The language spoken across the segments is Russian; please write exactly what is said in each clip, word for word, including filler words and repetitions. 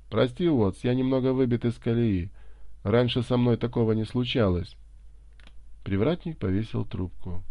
«Прости, Уотс, я немного выбит из колеи. Раньше со мной такого не случалось». Привратник повесил трубку.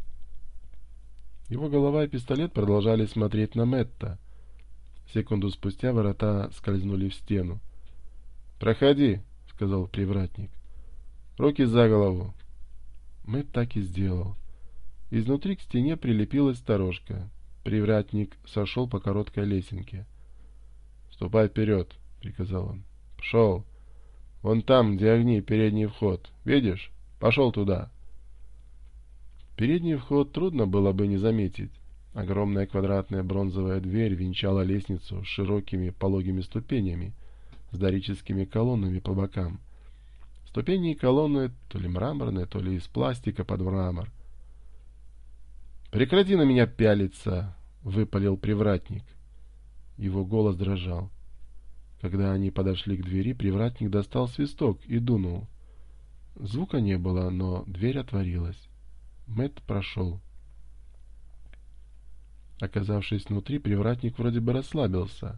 Его голова и пистолет продолжали смотреть на Мэтта. Секунду спустя ворота скользнули в стену. «Проходи», — сказал привратник. «Руки за голову». Мэтт так и сделал. Изнутри к стене прилепилась сторожка. Привратник сошел по короткой лесенке. «Ступай вперед», — приказал он. «Пошел. Вон там, где огни, передний вход. Видишь? Пошел туда». Передний вход трудно было бы не заметить. Огромная квадратная бронзовая дверь венчала лестницу с широкими пологими ступенями, с дорическими колоннами по бокам. Ступени и колонны то ли мраморные, то ли из пластика под мрамор. «Прекрати на меня пялиться!» — выпалил привратник. Его голос дрожал. Когда они подошли к двери, привратник достал свисток и дунул. Звука не было, но дверь отворилась. Мэтт прошел. Оказавшись внутри, привратник вроде бы расслабился.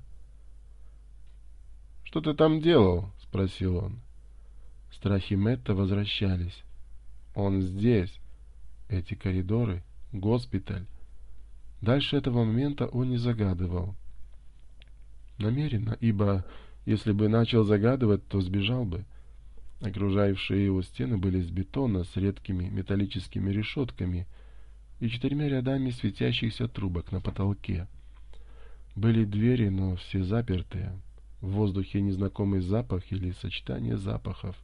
«Что ты там делал?» — спросил он. Страхи Мэтта возвращались. Он здесь. Эти коридоры. Госпиталь. Дальше этого момента он не загадывал. Намеренно, ибо если бы начал загадывать, то сбежал бы. Окружающие его стены были из бетона с редкими металлическими решетками и четырьмя рядами светящихся трубок на потолке. Были двери, но все запертые. В воздухе незнакомый запах или сочетание запахов.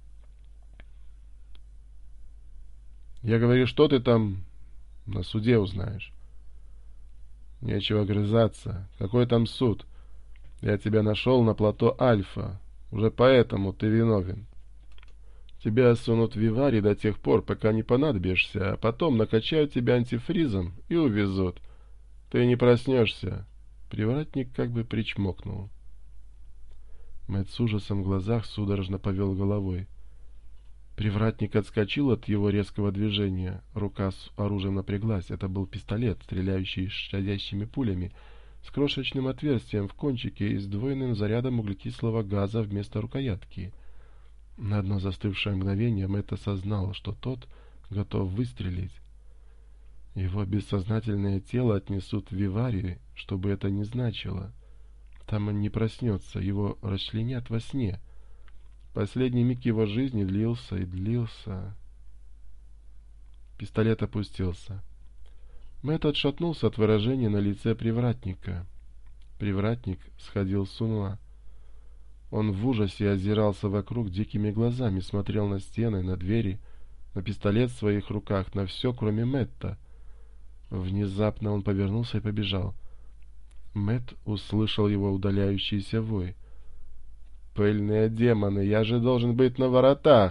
«Я говорю, что ты там на суде узнаешь?» «Нечего грызаться. Какой там суд? Я тебя нашел на плато Альфа. Уже поэтому ты виновен. Тебя сунут в вивари до тех пор, пока не понадобишься, а потом накачают тебя антифризом и увезут. Ты не проснешься». Привратник как бы причмокнул. Мэтт с ужасом в глазах судорожно повел головой. Привратник отскочил от его резкого движения. Рука с оружием напряглась. Это был пистолет, стреляющий щадящими пулями, с крошечным отверстием в кончике и сдвоенным зарядом углекислого газа вместо рукоятки. На одно застывшее мгновение Мэтт осознал, что тот готов выстрелить. Его бессознательное тело отнесут в виварий, что бы это ни значило. Там он не проснется, его расчленят во сне. Последний миг его жизни длился и длился. Пистолет опустился. Мэтт отшатнулся от выражения на лице привратника. Привратник сходил с ума. Он в ужасе озирался вокруг дикими глазами, смотрел на стены, на двери, на пистолет в своих руках, на все, кроме Мэтта. Внезапно он повернулся и побежал. Мэтт услышал его удаляющийся вой. «Пыльные демоны, я же должен быть на воротах!»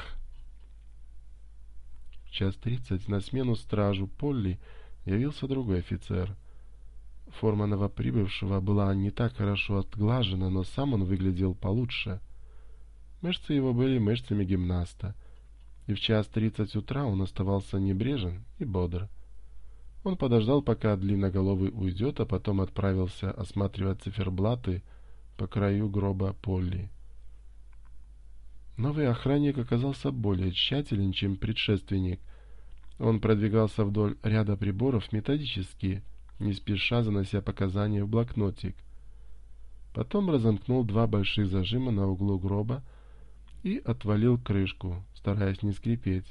В час тридцать на смену стражу Полли явился другой офицер. Форма новоприбывшего была не так хорошо отглажена, но сам он выглядел получше. Мышцы его были мышцами гимнаста, и в час тридцать утра он оставался небрежен и бодр. Он подождал, пока длинноголовый уйдет, а потом отправился осматривать циферблаты по краю гроба Полли. Новый охранник оказался более тщателен, чем предшественник. Он продвигался вдоль ряда приборов методически, не спеша занося показания в блокнотик. Потом разомкнул два больших зажима на углу гроба и отвалил крышку, стараясь не скрипеть.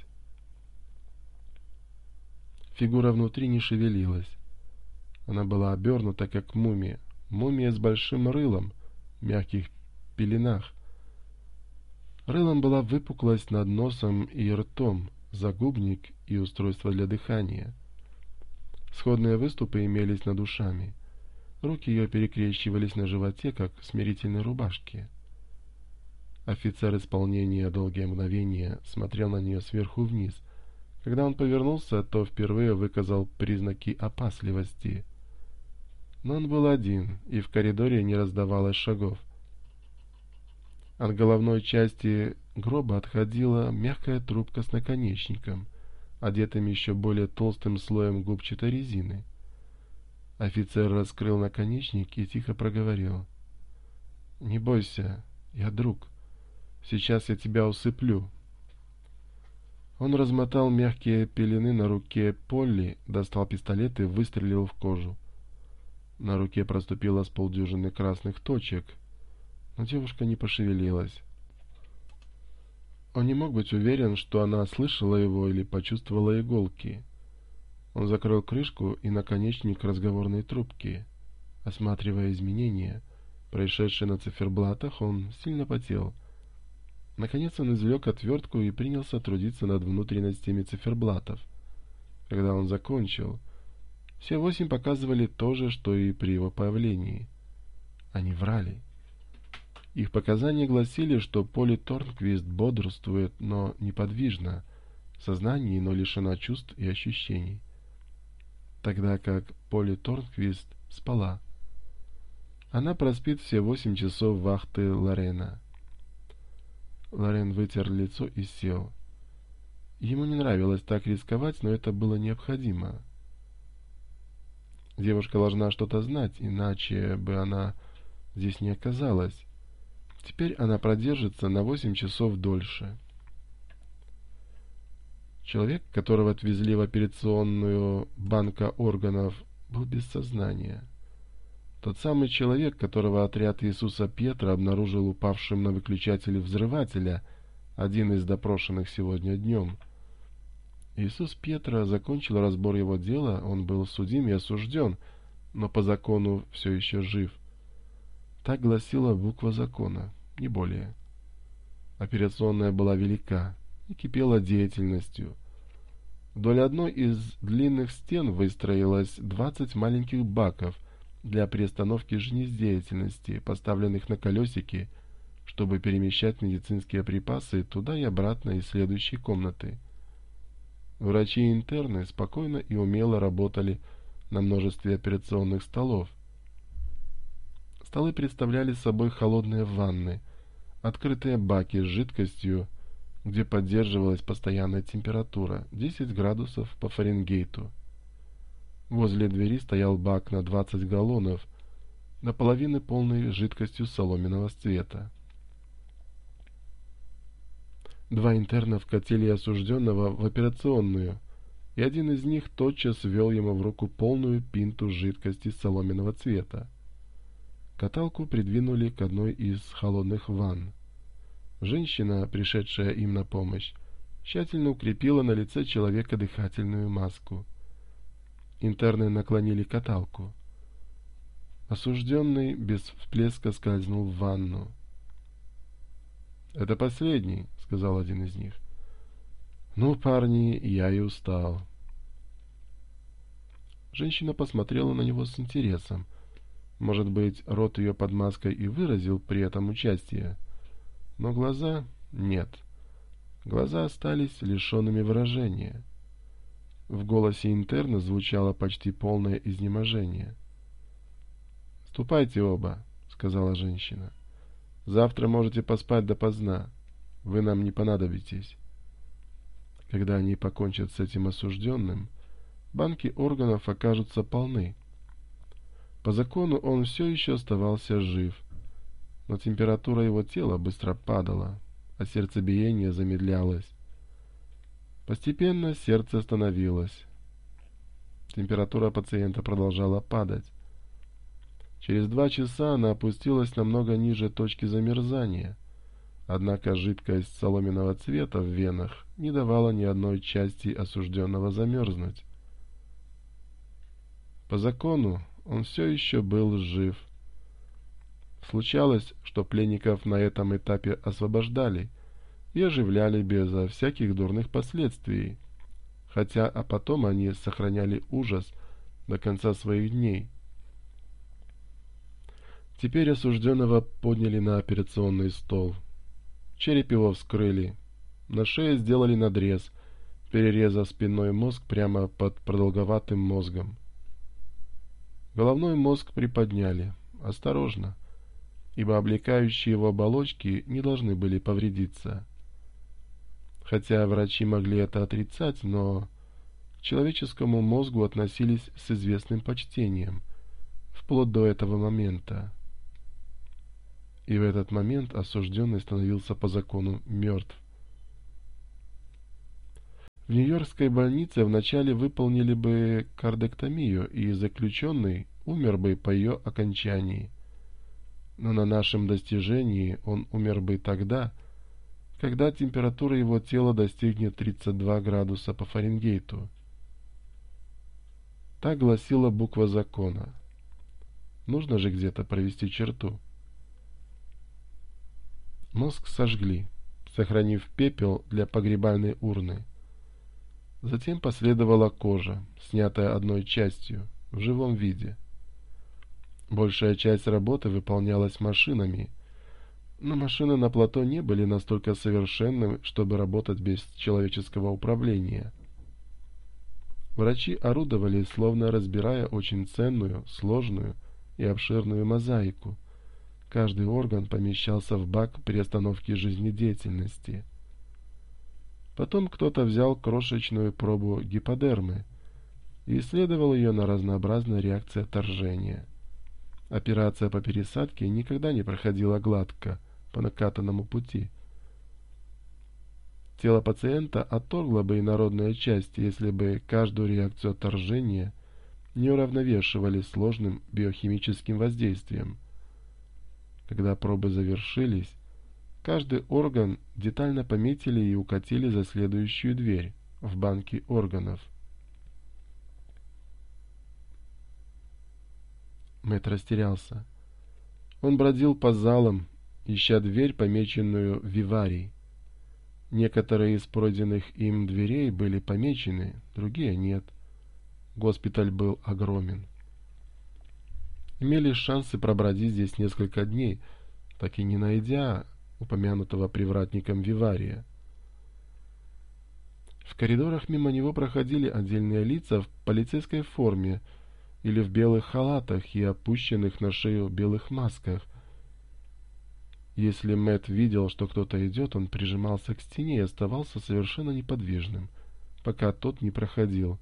Фигура внутри не шевелилась. Она была обернута, как мумия. Мумия с большим рылом, в мягких пеленах. Рылом была выпуклость над носом и ртом, загубник и устройство для дыхания. Сходные выступы имелись над ушами. Руки ее перекрещивались на животе, как в смирительной рубашке. Офицер исполнения долгие мгновения смотрел на нее сверху вниз. Когда он повернулся, то впервые выказал признаки опасливости. Но он был один, и в коридоре не раздавалось шагов. От головной части гроба отходила мягкая трубка с наконечником, одетым еще более толстым слоем губчатой резины. Офицер раскрыл наконечник и тихо проговорил: «Не бойся, я друг. Сейчас я тебя усыплю». Он размотал мягкие пелены на руке Полли, достал пистолет и выстрелил в кожу. На руке проступило с полдюжины красных точек, но девушка не пошевелилась. Он не мог быть уверен, что она слышала его или почувствовала иголки. Он закрыл крышку и наконечник разговорной трубки. Осматривая изменения, происшедшие на циферблатах, он сильно потел. Наконец он извлек отвертку и принялся трудиться над внутренностями циферблатов. Когда он закончил, все восемь показывали то же, что и при его появлении. Они врали. Их показания гласили, что Полли Торнквист бодрствует, но неподвижно, в сознании, но лишена чувств и ощущений, тогда как Полли Торнквист спала. Она проспит все восемь часов вахты Лорена. Лорен вытер лицо и сел. Ему не нравилось так рисковать, но это было необходимо. Девушка должна что-то знать, иначе бы она здесь не оказалась. Теперь она продержится на восемь часов дольше. Человек, которого отвезли в операционную банка органов, был без сознания. Тот самый человек, которого отряд Иисуса Петра обнаружил упавшим на выключателе взрывателя, один из допрошенных сегодня днем. Иисус Петра закончил разбор его дела, он был судим и осужден, но по закону все еще жив. Так гласила буква закона, не более. Операционная была велика и кипела деятельностью. Вдоль одной из длинных стен выстроилось двадцать маленьких баков для приостановки жизнедеятельности, поставленных на колесики, чтобы перемещать медицинские припасы туда и обратно из следующей комнаты. Врачи и интерны спокойно и умело работали на множестве операционных столов. Столы представляли собой холодные ванны, открытые баки с жидкостью, где поддерживалась постоянная температура десять градусов по Фаренгейту. Возле двери стоял бак на двадцать галлонов, наполовину полный жидкостью соломенного цвета. Два интерна вкатили осужденного в операционную, и один из них тотчас ввел ему в руку полную пинту жидкости соломенного цвета. Каталку придвинули к одной из холодных ванн. Женщина, пришедшая им на помощь, тщательно укрепила на лице человека дыхательную маску. Интерны наклонили каталку. Осужденный без всплеска скользнул в ванну. «Это последний», — сказал один из них. «Ну, парни, я и устал». Женщина посмотрела на него с интересом. Может быть, рот ее под маской и выразил при этом участие, но глаза — нет. Глаза остались лишенными выражения. В голосе интерна звучало почти полное изнеможение. «Ступайте оба», — сказала женщина. «Завтра можете поспать допоздна. Вы нам не понадобитесь». Когда они покончат с этим осужденным, банки органов окажутся полны. По закону он все еще оставался жив, но температура его тела быстро падала, а сердцебиение замедлялось. Постепенно сердце остановилось. Температура пациента продолжала падать. Через два часа она опустилась намного ниже точки замерзания, однако жидкость соломенного цвета в венах не давала ни одной части осужденного замерзнуть. По закону он все еще был жив. Случалось, что пленников на этом этапе освобождали и оживляли безо всяких дурных последствий, хотя а потом они сохраняли ужас до конца своих дней. Теперь осужденного подняли на операционный стол. Череп его вскрыли. На шее сделали надрез, перерезав спинной мозг прямо под продолговатым мозгом. Головной мозг приподняли, осторожно, ибо облекающие его оболочки не должны были повредиться. Хотя врачи могли это отрицать, но к человеческому мозгу относились с известным почтением, вплоть до этого момента. И в этот момент осужденный становился по закону мертв. В Нью-Йоркской больнице вначале выполнили бы кардектомию, и заключенный умер бы по ее окончании. Но на нашем достижении он умер бы тогда, когда температура его тела достигнет тридцать два градуса по Фаренгейту. Так гласила буква закона. Нужно же где-то провести черту. Мозг сожгли, сохранив пепел для погребальной урны. Затем последовала кожа, снятая одной частью, в живом виде. Большая часть работы выполнялась машинами, но машины на плато не были настолько совершенны, чтобы работать без человеческого управления. Врачи орудовали, словно разбирая очень ценную, сложную и обширную мозаику. Каждый орган помещался в бак при остановке жизнедеятельности. Потом кто-то взял крошечную пробу гиподермы и исследовал ее на разнообразные реакции отторжения. Операция по пересадке никогда не проходила гладко по накатанному пути. Тело пациента отторгло бы инородные части, если бы каждую реакцию отторжения не уравновешивали сложным биохимическим воздействием. Когда пробы завершились, каждый орган детально пометили и укатили за следующую дверь в банки органов. Мэтт растерялся. Он бродил по залам, ища дверь, помеченную виварий. Некоторые из пройденных им дверей были помечены, другие нет. Госпиталь был огромен. Имелись шансы пробродить здесь несколько дней, так и не найдя упомянутого привратником вивария. В коридорах мимо него проходили отдельные лица в полицейской форме или в белых халатах и опущенных на шею белых масках. Если Мэтт видел, что кто-то идет, он прижимался к стене и оставался совершенно неподвижным, пока тот не проходил.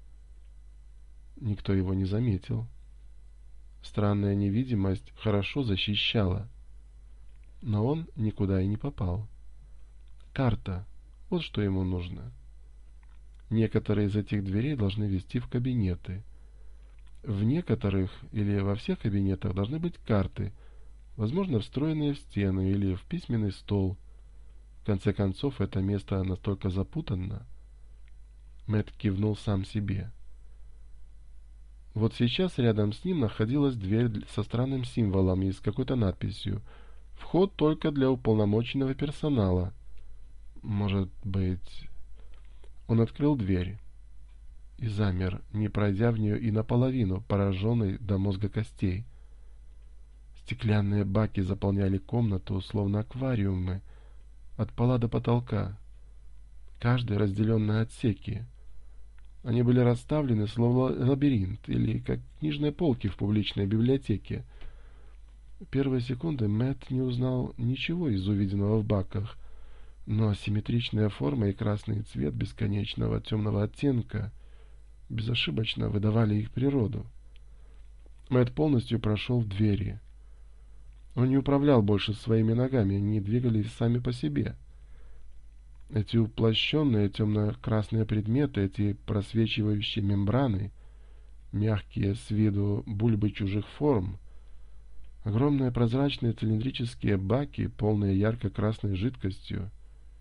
Никто его не заметил. Странная невидимость хорошо защищала. Но он никуда и не попал. Карта. Вот что ему нужно. Некоторые из этих дверей должны вести в кабинеты. В некоторых или во всех кабинетах должны быть карты, возможно, встроенные в стены или в письменный стол. В конце концов, это место настолько запутанно. Мэтт кивнул сам себе. Вот сейчас рядом с ним находилась дверь со странным символом и с какой-то надписью «Вход только для уполномоченного персонала». Может быть... Он открыл дверь и замер, не пройдя в нее и наполовину, пораженный до мозга костей. Стеклянные баки заполняли комнату, словно аквариумы, от пола до потолка, каждый разделен на отсеки. Они были расставлены, словно лабиринт, или как книжные полки в публичной библиотеке. В первые секунды Мэтт не узнал ничего из увиденного в баках, но симметричная форма и красный цвет бесконечного темного оттенка безошибочно выдавали их природу. Мэтт полностью прошел в двери. Он не управлял больше своими ногами, они двигались сами по себе. Эти уплощенные темно-красные предметы, эти просвечивающие мембраны, мягкие с виду бульбы чужих форм, огромные прозрачные цилиндрические баки, полные ярко-красной жидкостью.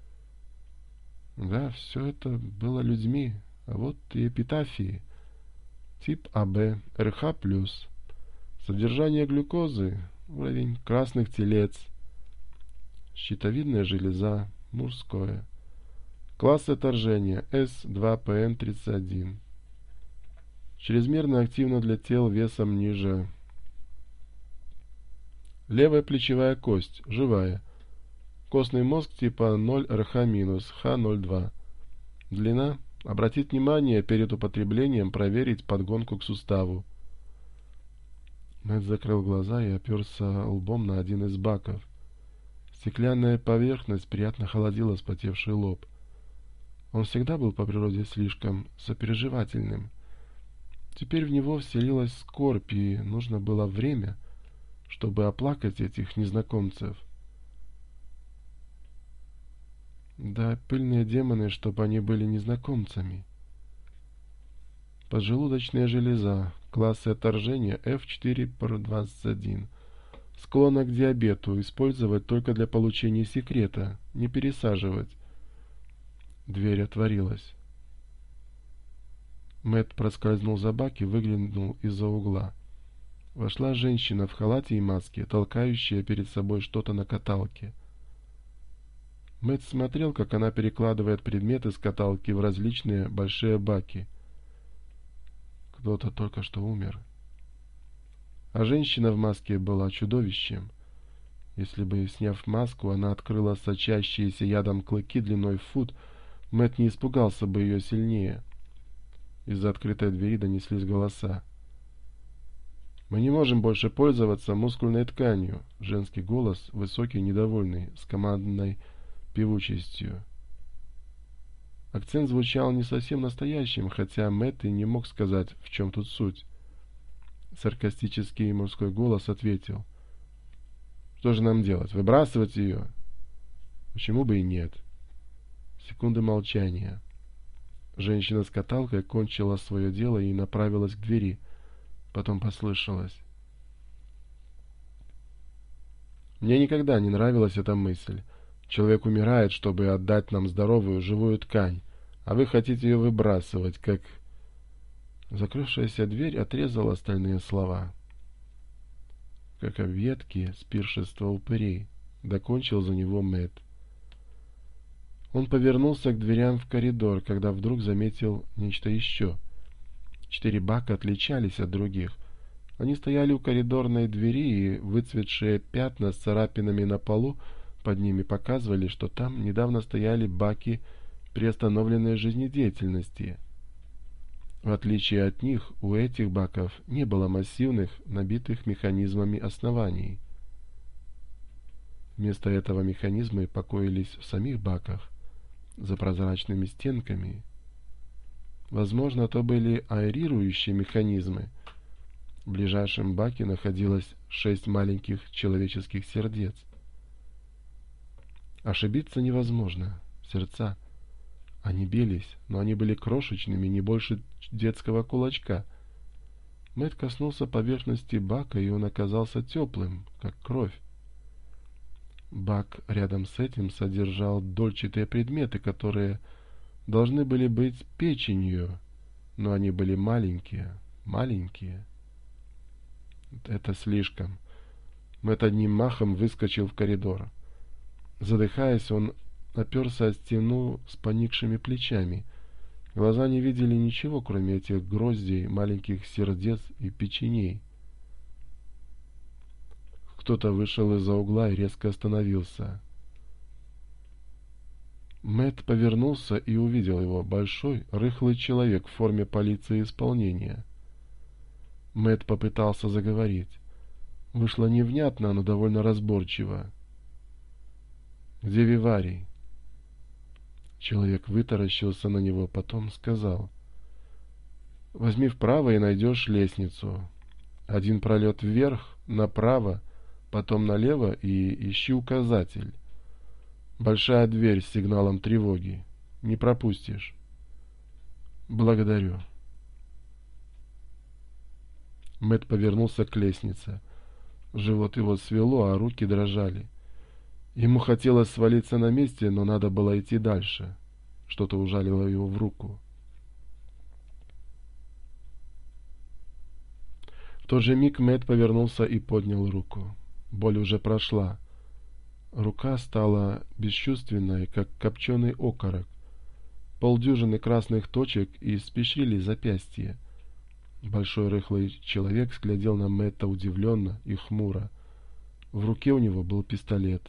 Да, все это было людьми, а вот и эпитафии. Тип АБ, РХ+, содержание глюкозы, уровень красных телец, щитовидная железа, мужское. Класс отторжения эс два пэ эн тридцать один. Чрезмерно активно для тел весом ниже. Левая плечевая кость, живая. Костный мозг типа ноль эр ха-, ха ноль два. Длина. Обратить внимание перед употреблением проверить подгонку к суставу. Мэтт закрыл глаза и оперся лбом на один из баков. Стеклянная поверхность приятно холодила вспотевший лоб. Он всегда был по природе слишком сопереживательным. Теперь в него вселилась скорбь, и нужно было время, чтобы оплакать этих незнакомцев. Да, пыльные демоны, чтобы они были незнакомцами. Поджелудочная железа, классы отторжения эф четыре пэр двадцать один. Склонна к диабету, использовать только для получения секрета, не пересаживать. Дверь отворилась. Мэтт проскользнул за бак и выглянул из-за угла. Вошла женщина в халате и маске, толкающая перед собой что-то на каталке. Мэтт смотрел, как она перекладывает предметы с каталки в различные большие баки. Кто-то только что умер. А женщина в маске была чудовищем. Если бы, сняв маску, она открыла сочащиеся ядом клыки длиной в фут, Мэтт не испугался бы ее сильнее. Из-за открытой двери донеслись голоса. «Мы не можем больше пользоваться мускульной тканью», — женский голос, высокий, недовольный, с командной певучестью. Акцент звучал не совсем настоящим, хотя Мэтт и не мог сказать, в чем тут суть. Саркастический мужской голос ответил: «Что же нам делать? Выбрасывать ее?» «Почему бы и нет?» Секунды молчания. Женщина с каталкой кончила свое дело и направилась к двери. Потом послышалось: «Мне никогда не нравилась эта мысль. Человек умирает, чтобы отдать нам здоровую живую ткань, а вы хотите ее выбрасывать, как...» Закрывшаяся дверь отрезала остальные слова. «Как объедки с пиршества упырей», — докончил за него Мэтт. Он повернулся к дверям в коридор, когда вдруг заметил нечто еще. Четыре бака отличались от других. Они стояли у коридорной двери, и выцветшие пятна с царапинами на полу под ними показывали, что там недавно стояли баки приостановленной жизнедеятельности. В отличие от них, у этих баков не было массивных, набитых механизмами оснований. Вместо этого механизмы покоились в самих баках, за прозрачными стенками. Возможно, то были аэрирующие механизмы. В ближайшем баке находилось шесть маленьких человеческих сердец. Ошибиться невозможно. Сердца. Они бились, но они были крошечными, не больше детского кулачка. Мэтт коснулся поверхности бака, и он оказался теплым, как кровь. Бак рядом с этим содержал дольчатые предметы, которые должны были быть печенью, но они были маленькие, маленькие. Это слишком. Мэтт одним махом выскочил в коридор. Задыхаясь, он оперся о стену с поникшими плечами. Глаза не видели ничего, кроме этих гроздей маленьких сердец и печеней. Кто-то вышел из-за угла и резко остановился. Мэтт повернулся и увидел его. Большой, рыхлый человек в форме полиции исполнения. Мэтт попытался заговорить. Вышло невнятно, но довольно разборчиво. «Где Виварий?» Человек вытаращился на него, потом сказал: «Возьми вправо и найдешь лестницу. Один пролет вверх, направо, потом налево и ищи указатель. Большая дверь с сигналом тревоги. Не пропустишь». «Благодарю». Мэтт повернулся к лестнице. Живот его свело, а руки дрожали. Ему хотелось свалиться на месте, но надо было идти дальше. Что-то ужалило его в руку. В тот же миг Мэтт повернулся и поднял руку. Боль уже прошла. Рука стала бесчувственной, как копченый окорок. Полдюжины красных точек испещрили запястье. Большой рыхлый человек глядел на Мэтта удивленно и хмуро. В руке у него был пистолет.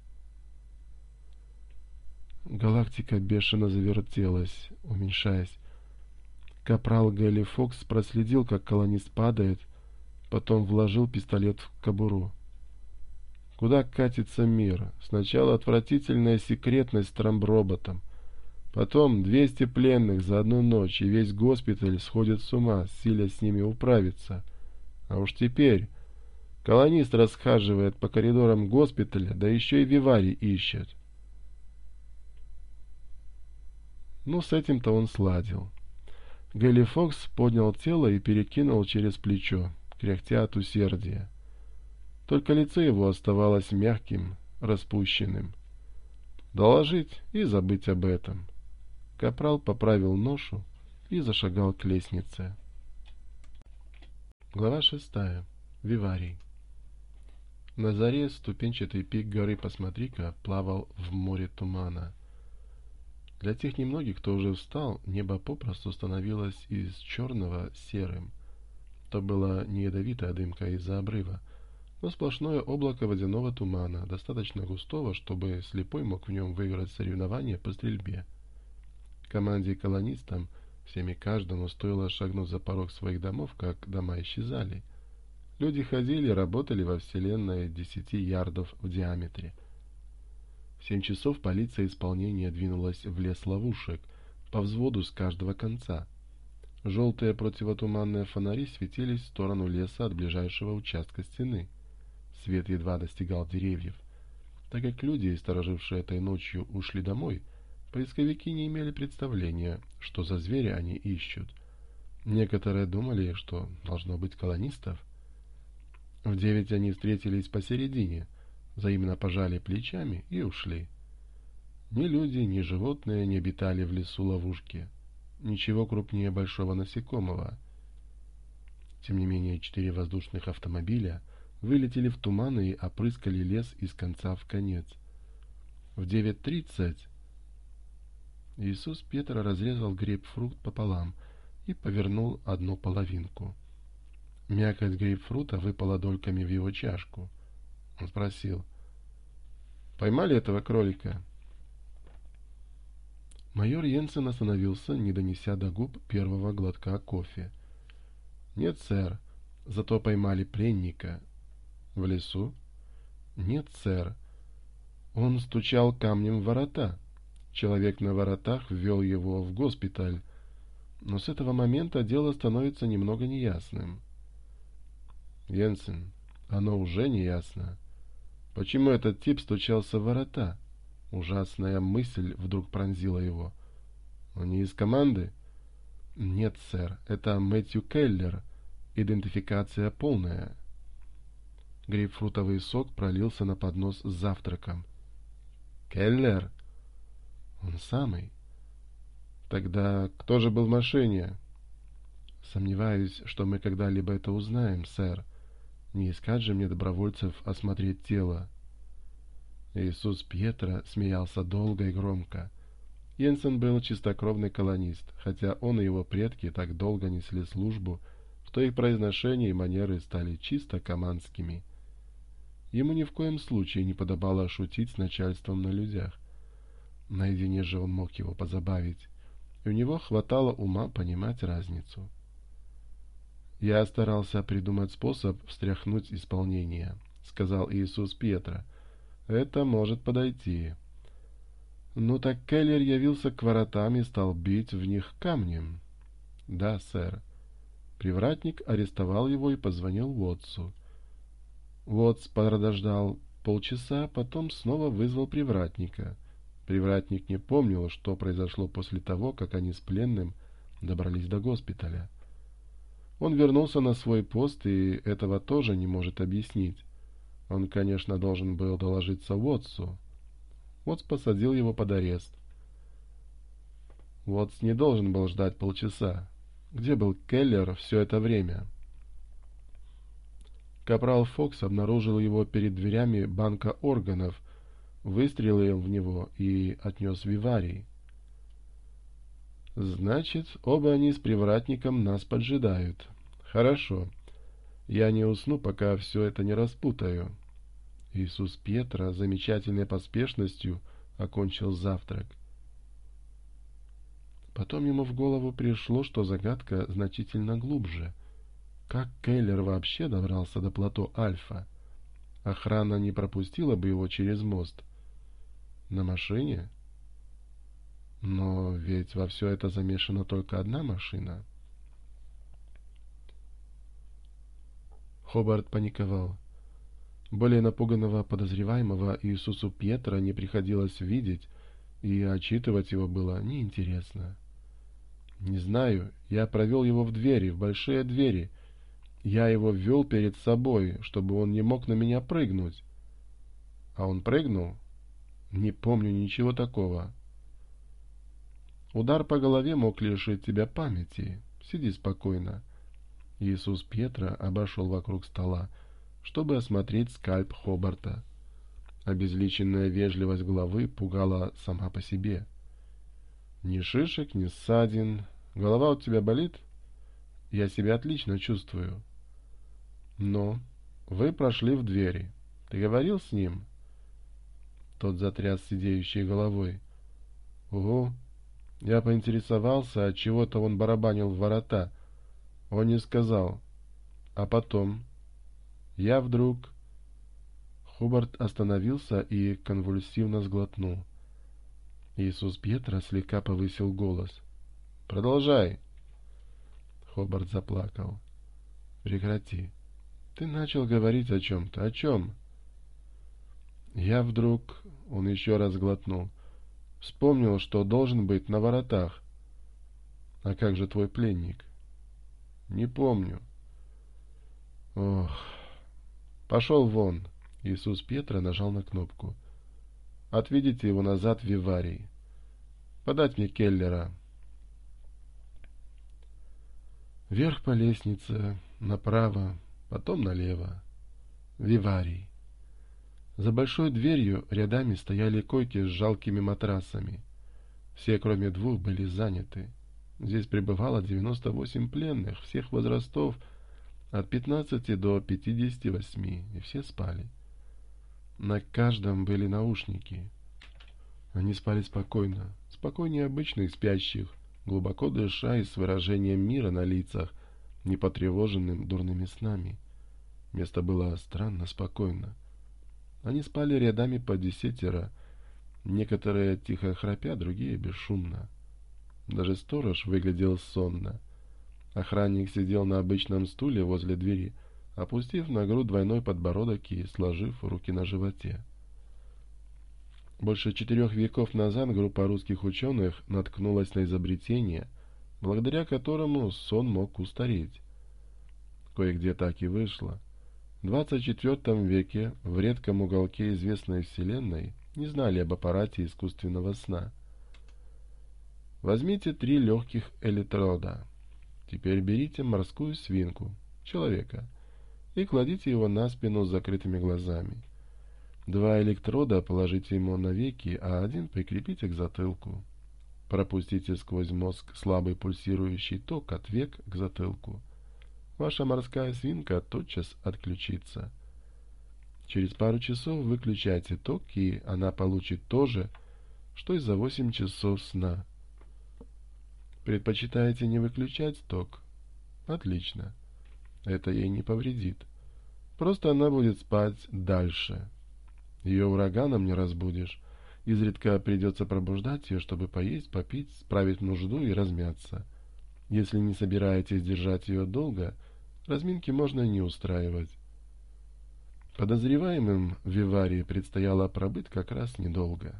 Галактика бешено завертелась, уменьшаясь. Капрал Гэлли Фокс проследил, как колонист падает, потом вложил пистолет в кобуру. Куда катится мир? Сначала отвратительная секретность с трамброботом, потом двести пленных за одну ночь, и весь госпиталь сходит с ума, силясь с ними управиться. А уж теперь Колонист расхаживает по коридорам госпиталя, да еще и Вивари ищет. Ну, с этим-то он сладил. Гэлли Фокс поднял тело и перекинул через плечо, кряхтя от усердия. Только лицо его оставалось мягким, распущенным. Доложить и забыть об этом. Капрал поправил ношу и зашагал к лестнице. Глава шестая. Виварий. На заре ступенчатый пик горы Посмотри-ка плавал в море тумана. Для тех немногих, кто уже встал, небо попросту становилось из черного серым. То была не ядовитая дымка из-за обрыва, но сплошное облако водяного тумана, достаточно густого, чтобы слепой мог в нем выиграть соревнование по стрельбе. Команде и колонистам, всем и каждому, стоило шагнуть за порог своих домов, как дома исчезали. Люди ходили и работали во вселенной десяти ярдов в диаметре. В семь часов полиция исполнения двинулась в лес ловушек, по взводу с каждого конца. Желтые противотуманные фонари светились в сторону леса от ближайшего участка стены. Свет едва достигал деревьев. Так как люди, сторожившие этой ночью, ушли домой, поисковики не имели представления, что за звери они ищут. Некоторые думали, что должно быть колонистов. В девять они встретились посередине, взаимно пожали плечами и ушли. Ни люди, ни животные не обитали в лесу ловушки. Ничего крупнее большого насекомого. Тем не менее, четыре воздушных автомобиля вылетели в туман и опрыскали лес из конца в конец. В девять тридцать Иисус Петр разрезал грейпфрут пополам и повернул одну половинку. Мякоть грейпфрута выпала дольками в его чашку. Он спросил: «Поймали этого кролика?» Майор Йенсен остановился, не донеся до губ первого глотка кофе. «Нет, сэр. Зато поймали пленника». «В лесу?» «Нет, сэр. Он стучал камнем в ворота. Человек на воротах ввел его в госпиталь. Но с этого момента дело становится немного неясным». «Йенсен, оно уже неясно. Почему этот тип стучался в ворота?» Ужасная мысль вдруг пронзила его. «Он не из команды?» «Нет, сэр, это Мэтью Келлер. Идентификация полная». Грейпфрутовый сок пролился на поднос с завтраком. «Келлер?» «Он самый». «Тогда кто же был в машине?» «Сомневаюсь, что мы когда-либо это узнаем, сэр. Не искать же мне добровольцев осмотреть тело». Иисус Пьетро смеялся долго и громко. Йенсен был чистокровный колонист, хотя он и его предки так долго несли службу, что их произношение и манеры стали чисто командскими. Ему ни в коем случае не подобало шутить с начальством на людях. Наедине же он мог его позабавить, и у него хватало ума понимать разницу. «Я старался придумать способ встряхнуть исполнение», — сказал Иисус Пьетро. «Это может подойти». «Ну так Келлер явился к воротам и стал бить в них камнем». «Да, сэр». Привратник арестовал его и позвонил Уотсу. Уотс подождал полчаса, потом снова вызвал привратника. Привратник не помнил, что произошло после того, как они с пленным добрались до госпиталя. Он вернулся на свой пост и этого тоже не может объяснить. Он, конечно, должен был доложиться Уотсу. Уотс посадил его под арест. Уотс не должен был ждать полчаса. Где был Келлер все это время? Капрал Фокс обнаружил его перед дверями банка органов, выстрелил в него и отнес в Виварий. Значит, оба они с привратником нас поджидают. Хорошо. Я не усну, пока все это не распутаю. Иисус Пьетро с замечательной поспешностью окончил завтрак. Потом ему в голову пришло, что загадка значительно глубже. Как Келлер вообще добрался до плато Альфа? Охрана не пропустила бы его через мост. На машине? Но ведь во все это замешана только одна машина. Хобарт паниковал. Более напуганного подозреваемого Иисусу Пьетро не приходилось видеть, и отчитывать его было неинтересно. «Не знаю, я провел его в двери, в большие двери. Я его ввел перед собой, чтобы он не мог на меня прыгнуть». «А он прыгнул?» «Не помню ничего такого». «Удар по голове мог лишить тебя памяти. Сиди спокойно». Иисус Пьетро обошел вокруг стола, чтобы осмотреть скальп Хобарта. Обезличенная вежливость главы пугала сама по себе. «Ни шишек, ни ссадин. Голова у тебя болит?» «Я себя отлично чувствую». «Но вы прошли в двери. Ты говорил с ним?» Тот затряс сидеющей головой. «Угу. Я поинтересовался, отчего-то он барабанил в ворота. Он не сказал. А потом... Я вдруг...» Хобарт остановился и конвульсивно сглотнул. Иисус Пьетро слегка повысил голос. «Продолжай!» Хобарт заплакал. «Прекрати. Ты начал говорить о чем-то. О чем?» «Я вдруг...» Он еще раз глотнул. «Вспомнил, что должен быть на воротах». «А как же твой пленник?» «Не помню». «Ох...» «Пошел вон!» Иисус Пьетро нажал на кнопку. «Отведите его назад в виварий. Подать мне Келлера». Вверх по лестнице, направо, потом налево. Виварий. За большой дверью рядами стояли койки с жалкими матрасами. Все, кроме двух, были заняты. Здесь пребывало девяносто восемь пленных всех возрастов, от пятнадцати до пятидесяти восьми, и все спали. На каждом были наушники. Они спали спокойно, спокойнее обычных спящих, глубоко дыша и с выражением мира на лицах, не потревоженным дурными снами. Место было странно спокойно. Они спали рядами по десятеро, некоторые тихо храпя, другие бесшумно. Даже сторож выглядел сонно. Охранник сидел на обычном стуле возле двери, опустив на грудь двойной подбородок и сложив руки на животе. Больше четырех веков назад группа русских ученых наткнулась на изобретение, благодаря которому сон мог устареть. Кое-где так и вышло. В двадцать четвёртом веке в редком уголке известной вселенной не знали об аппарате искусственного сна. Возьмите три легких электрода. Теперь берите морскую свинку, человека, и кладите его на спину с закрытыми глазами. Два электрода положите ему на веки, а один прикрепите к затылку. Пропустите сквозь мозг слабый пульсирующий ток от век к затылку. Ваша морская свинка тотчас отключится. Через пару часов выключайте ток, и она получит то же, что и за восемь часов сна. Предпочитаете не выключать ток? Отлично. Это ей не повредит. Просто она будет спать дальше. Ее ураганом не разбудишь. Изредка придется пробуждать ее, чтобы поесть, попить, справить нужду и размяться. Если не собираетесь держать ее долго, разминки можно не устраивать. Подозреваемым в виварии предстояло пробыть как раз недолго.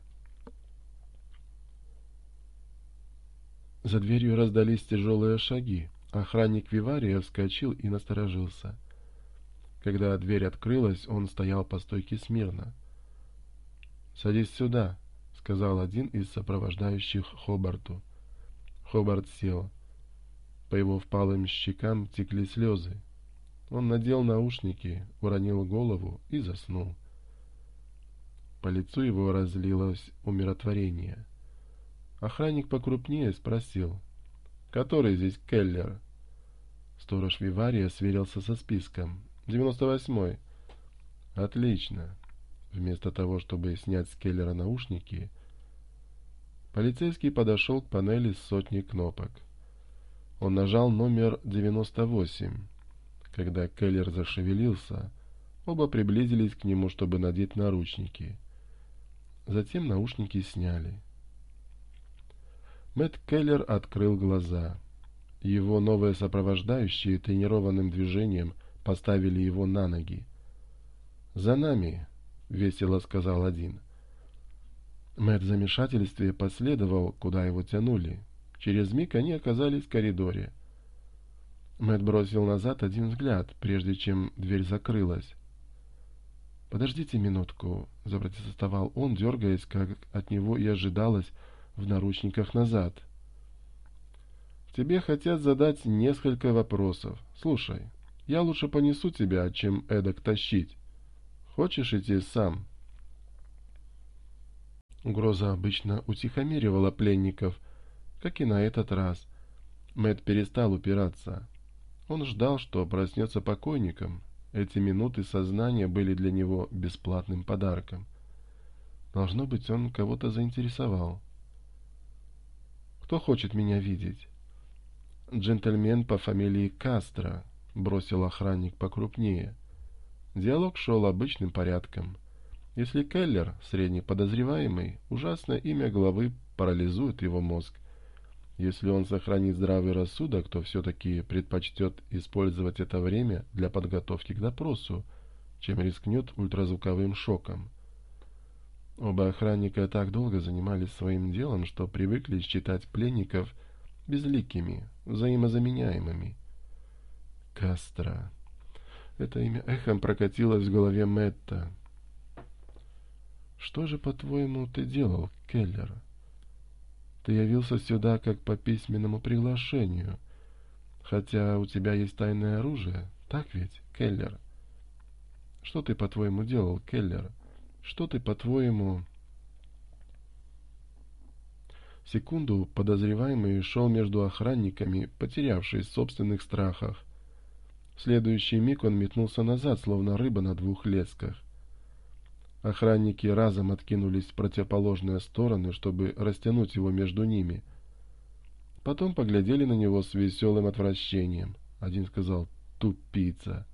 За дверью раздались тяжелые шаги. Охранник вивария вскочил и насторожился. Когда дверь открылась, он стоял по стойке смирно. «Садись сюда», — сказал один из сопровождающих Хобарту. Хобарт сел. По его впалым щекам текли слезы. Он надел наушники, уронил голову и заснул. По лицу его разлилось умиротворение. Охранник покрупнее спросил: «Который здесь Келлер?» Сторож вивария сверился со списком. «девяносто восьмой». «Отлично». Вместо того, чтобы снять с Келлера наушники, полицейский подошел к панели с сотней кнопок. Он нажал номер девяносто восемь. Когда Келлер зашевелился, оба приблизились к нему, чтобы надеть наручники. Затем наушники сняли. Мэтт Келлер открыл глаза. Его новые сопровождающие тренированным движением поставили его на ноги. «За нами», — весело сказал один. Мэтт в замешательстве последовал, куда его тянули. Через миг они оказались в коридоре. Мэтт бросил назад один взгляд, прежде чем дверь закрылась. «Подождите минутку», — запротестовал он, дергаясь, как от него и ожидалось, в наручниках назад. «Тебе хотят задать несколько вопросов. Слушай, я лучше понесу тебя, чем эдак тащить. Хочешь идти сам?» Угроза обычно утихомиривала пленников, как и на этот раз. Мэтт перестал упираться. Он ждал, что проснется покойником. Эти минуты сознания были для него бесплатным подарком. Должно быть, он кого-то заинтересовал. «Кто хочет меня видеть?» «Джентльмен по фамилии Кастро», — бросил охранник покрупнее. Диалог шел обычным порядком. Если Келлер, средний подозреваемый, ужасное имя главы парализует его мозг. Если он сохранит здравый рассудок, то все-таки предпочтет использовать это время для подготовки к допросу, чем рискнет ультразвуковым шоком. Оба охранника так долго занимались своим делом, что привыкли считать пленников безликими, взаимозаменяемыми. Кастро. Это имя эхом прокатилось в голове Мэтта. «Что же, по-твоему, ты делал, Келлер? Ты явился сюда как по письменному приглашению, хотя у тебя есть тайное оружие, так ведь, Келлер? Что ты, по-твоему, делал, Келлер? Что ты, по-твоему...» Секунду подозреваемый шел между охранниками, потерявшись в собственных страхах. В следующий миг он метнулся назад, словно рыба на двух лесках. Охранники разом откинулись в противоположные стороны, чтобы растянуть его между ними. Потом поглядели на него с веселым отвращением. Один сказал «тупица».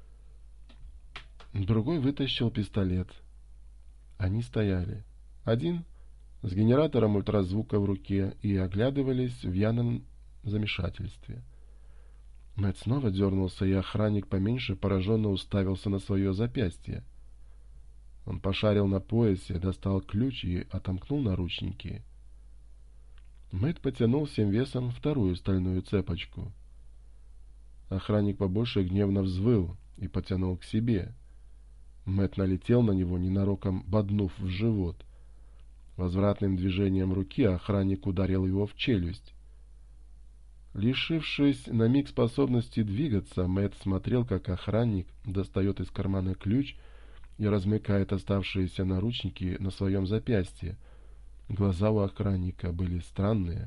Другой вытащил пистолет. Они стояли. Один с генератором ультразвука в руке и оглядывались в явном замешательстве. Мэтт снова дернулся, и охранник поменьше пораженно уставился на свое запястье. Он пошарил на поясе, достал ключ и отомкнул наручники. Мэтт потянул всем весом вторую стальную цепочку. Охранник побольше гневно взвыл и потянул к себе. Мэтт налетел на него, ненароком боднув в живот. Возвратным движением руки охранник ударил его в челюсть. Лишившись на миг способности двигаться, Мэтт смотрел, как охранник достает из кармана ключ и размыкает оставшиеся наручники на своем запястье. Глаза у охранника были странные.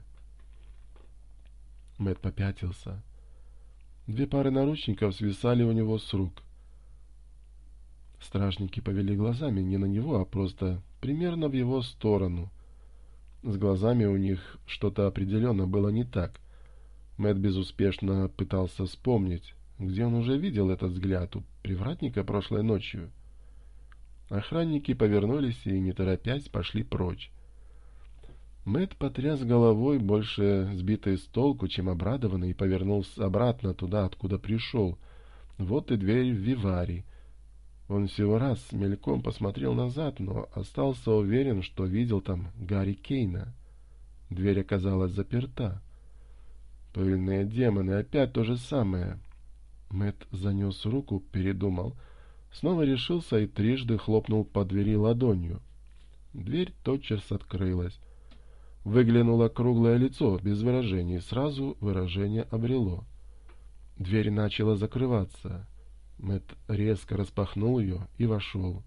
Мэтт попятился. Две пары наручников свисали у него с рук. Стражники повели глазами не на него, а просто примерно в его сторону. С глазами у них что-то определенно было не так. Мэтт безуспешно пытался вспомнить, где он уже видел этот взгляд, у привратника прошлой ночью. Охранники повернулись и, не торопясь, пошли прочь. Мэтт потряс головой, больше сбитый с толку, чем обрадованный, и повернулся обратно туда, откуда пришел. Вот и дверь в виварий. Он всего раз мельком посмотрел назад, но остался уверен, что видел там Гарри Кейна. Дверь оказалась заперта. Пыльные демоны, опять то же самое. Мэтт занес руку, передумал. Снова решился и трижды хлопнул по двери ладонью. Дверь тотчас открылась. Выглянуло круглое лицо, без выражений, сразу выражение обрело. Дверь начала закрываться. Мэтт резко распахнул ее и вошел.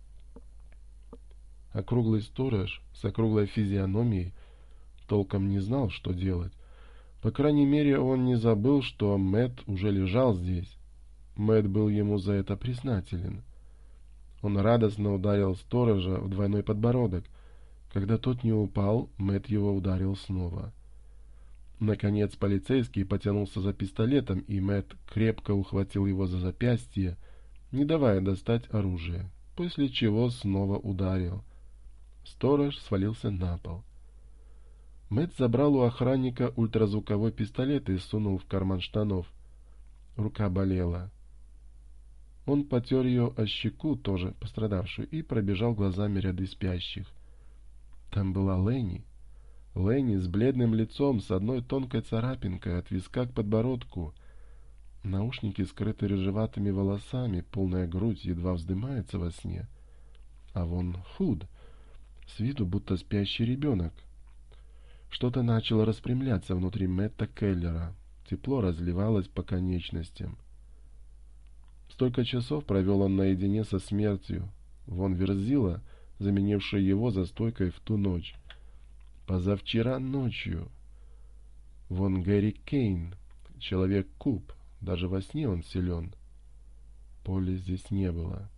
Округлый сторож с округлой физиономией толком не знал, что делать. По крайней мере, он не забыл, что Мэтт уже лежал здесь. Мэтт был ему за это признателен. Он радостно ударил сторожа в двойной подбородок. Когда тот не упал, Мэтт его ударил снова. Наконец полицейский потянулся за пистолетом, и Мэтт крепко ухватил его за запястье, не давая достать оружие, после чего снова ударил. Сторож свалился на пол. Мэтт забрал у охранника ультразвуковой пистолет и сунул в карман штанов. Рука болела. Он потер ее о щеку, тоже пострадавшую, и пробежал глазами ряды спящих. Там была Ленни. Ленни с бледным лицом, с одной тонкой царапинкой от виска к подбородку. Наушники скрыты рыжеватыми волосами, полная грудь едва вздымается во сне. А вон Худ, с виду будто спящий ребенок. Что-то начало распрямляться внутри Мэтта Келлера. Тепло разливалось по конечностям. Столько часов провел он наедине со смертью. Вон Верзила, заменившая его за стойкой в ту ночь. Позавчера ночью. Вон Гэри Кейн, человек-куб. Даже во сне он силен. Полли здесь не было.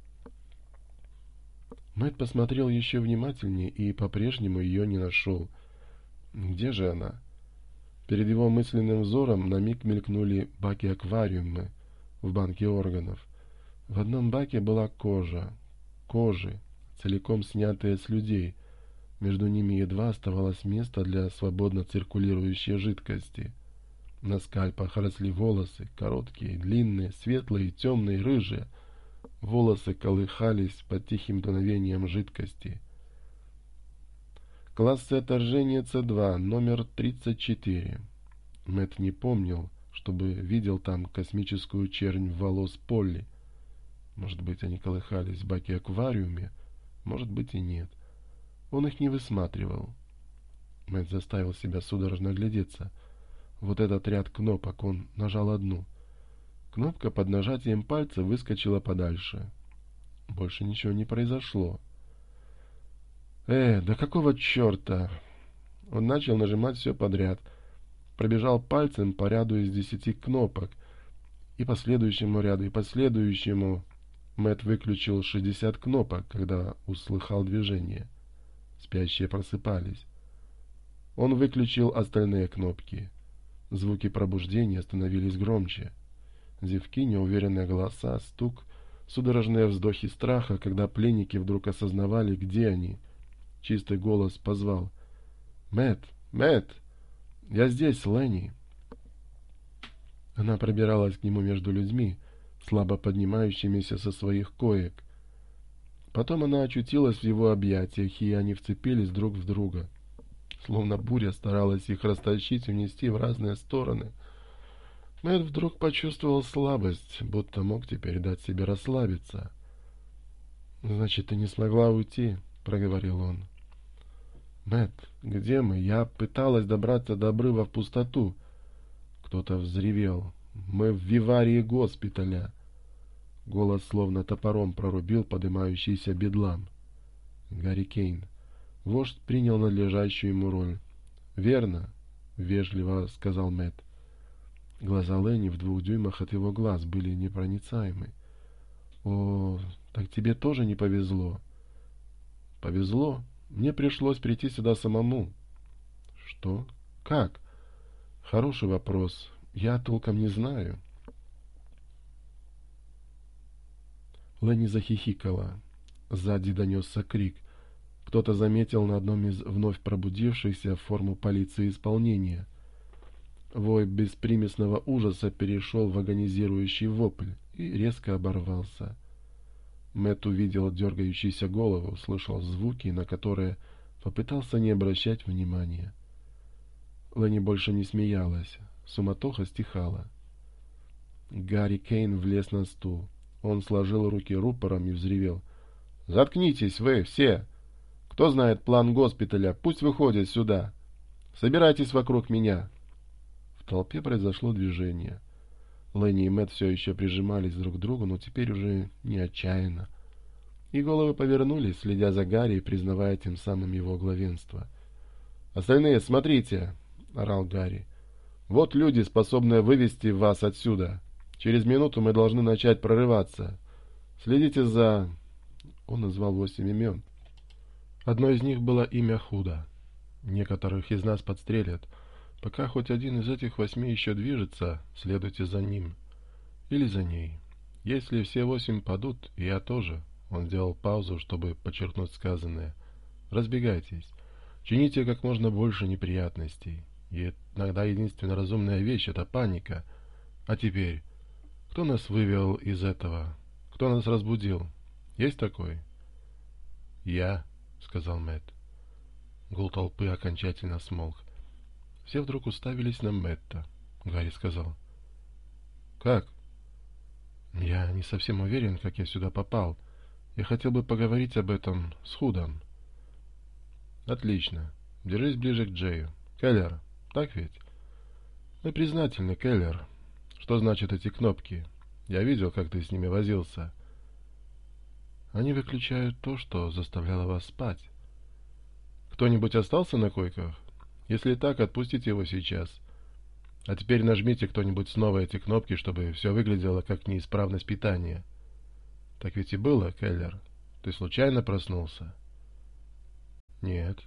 Мэтт посмотрел еще внимательнее и по-прежнему ее не нашел. Где же она? Перед его мысленным взором на миг мелькнули баки-аквариумы в банке органов. В одном баке была кожа. Кожи, целиком снятые с людей. Между ними едва оставалось место для свободно циркулирующей жидкости. На скальпах росли волосы, короткие, длинные, светлые, темные, рыжие. Волосы колыхались под тихим дуновением жидкости. Класс отторжения С два, номер тридцать четыре. Мэтт не помнил, чтобы видел там космическую чернь волос Полли. Может быть, они колыхались в баке-аквариуме, может быть и нет. Он их не высматривал. Мэтт заставил себя судорожно оглядеться. Вот этот ряд кнопок, он нажал одну. Кнопка под нажатием пальца выскочила подальше. Больше ничего не произошло. Э, да какого черта? Он начал нажимать все подряд. Пробежал пальцем по ряду из десяти кнопок. И по следующему ряду, и по следующему. Мэтт выключил шестьдесят кнопок, когда услыхал движение. Спящие просыпались. Он выключил остальные кнопки. Звуки пробуждения становились громче. Зевки, неуверенные голоса, стук, судорожные вздохи страха, когда пленники вдруг осознавали, где они. Чистый голос позвал: «Мэтт! Мэтт! Я здесь, Ленни!» Она пробиралась к нему между людьми, слабо поднимающимися со своих коек. Потом она очутилась в его объятиях, и они вцепились друг в друга. Словно буря старалась их растащить и унести в разные стороны. Мэтт вдруг почувствовал слабость, будто мог теперь дать себе расслабиться. «Значит, ты не смогла уйти», — проговорил он. «Мэтт, где мы? Я пыталась добраться до обрыва в пустоту». Кто-то взревел. «Мы в виварии госпиталя». Голос словно топором прорубил подымающийся бедлам. Гарри Кейн. Вождь принял надлежащую ему роль. «Верно», — вежливо сказал Мэтт. Глаза Ленни в двух дюймах от его глаз были непроницаемы. «О, так тебе тоже не повезло». «Повезло? Мне пришлось прийти сюда самому». «Что? Как?» «Хороший вопрос. Я толком не знаю». Ленни захихикала. Сзади донесся крик. Кто-то заметил на одном из вновь пробудившихся форму полиции исполнения. Вой беспримесного ужаса перешел в агонизирующий вопль и резко оборвался. Мэтт увидел дергающуюся голову, слышал звуки, на которые попытался не обращать внимания. Ленни больше не смеялась. Суматоха стихала. Гарри Кейн влез на стул. Он сложил руки рупором и взревел: «Заткнитесь вы все! Кто знает план госпиталя, пусть выходит сюда! Собирайтесь вокруг меня!» В толпе произошло движение. Ленни и Мэтт все еще прижимались друг к другу, но теперь уже не отчаянно. И головы повернулись, следя за Гарри и признавая тем самым его главенство. «Остальные, смотрите!» — орал Гарри. «Вот люди, способные вывести вас отсюда. Через минуту мы должны начать прорываться. Следите за...» Он назвал восемь имен. Одно из них было имя Худа. «Некоторых из нас подстрелят. Пока хоть один из этих восьми еще движется, следуйте за ним. Или за ней. Если все восемь падут, и я тоже». Он сделал паузу, чтобы подчеркнуть сказанное. «Разбегайтесь. Чините как можно больше неприятностей. И иногда единственная разумная вещь — это паника. А теперь, кто нас вывел из этого? Кто нас разбудил? Есть такой?» «Я», — сказал Мэтт. Гул толпы окончательно смолк. Все вдруг уставились на Мэтта. Гарри сказал: «Как?» «Я не совсем уверен, как я сюда попал. Я хотел бы поговорить об этом с Худом». «Отлично. Держись ближе к Джею. Келлер, так ведь?» «Мы признательны, Келлер. Что значат эти кнопки? Я видел, как ты с ними возился». «Они выключают то, что заставляло вас спать». «Кто-нибудь остался на койках? Если так, отпустите его сейчас. А теперь нажмите кто-нибудь снова эти кнопки, чтобы все выглядело как неисправность питания». «Так ведь и было, Келлер. Ты случайно проснулся?» «Нет».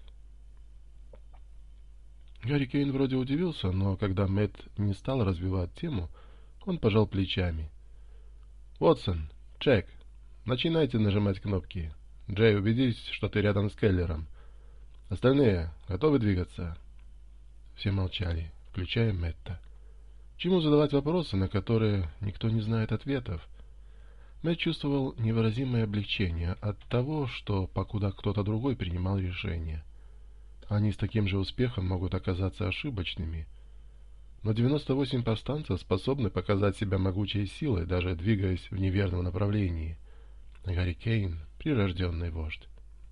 Гарри Кейн вроде удивился, но когда Мэтт не стал развивать тему, он пожал плечами. «Уотсон, Джек, начинайте нажимать кнопки. Джей, убедись, что ты рядом с Келлером. Остальные готовы двигаться?» Все молчали, включая Мэтта. Чему задавать вопросы, на которые никто не знает ответов? Мэтт чувствовал невыразимое облегчение от того, что покуда кто-то другой принимал решение. Они с таким же успехом могут оказаться ошибочными. Но девяносто восемь повстанцев способны показать себя могучей силой, даже двигаясь в неверном направлении. Гарри Кейн — прирожденный вождь.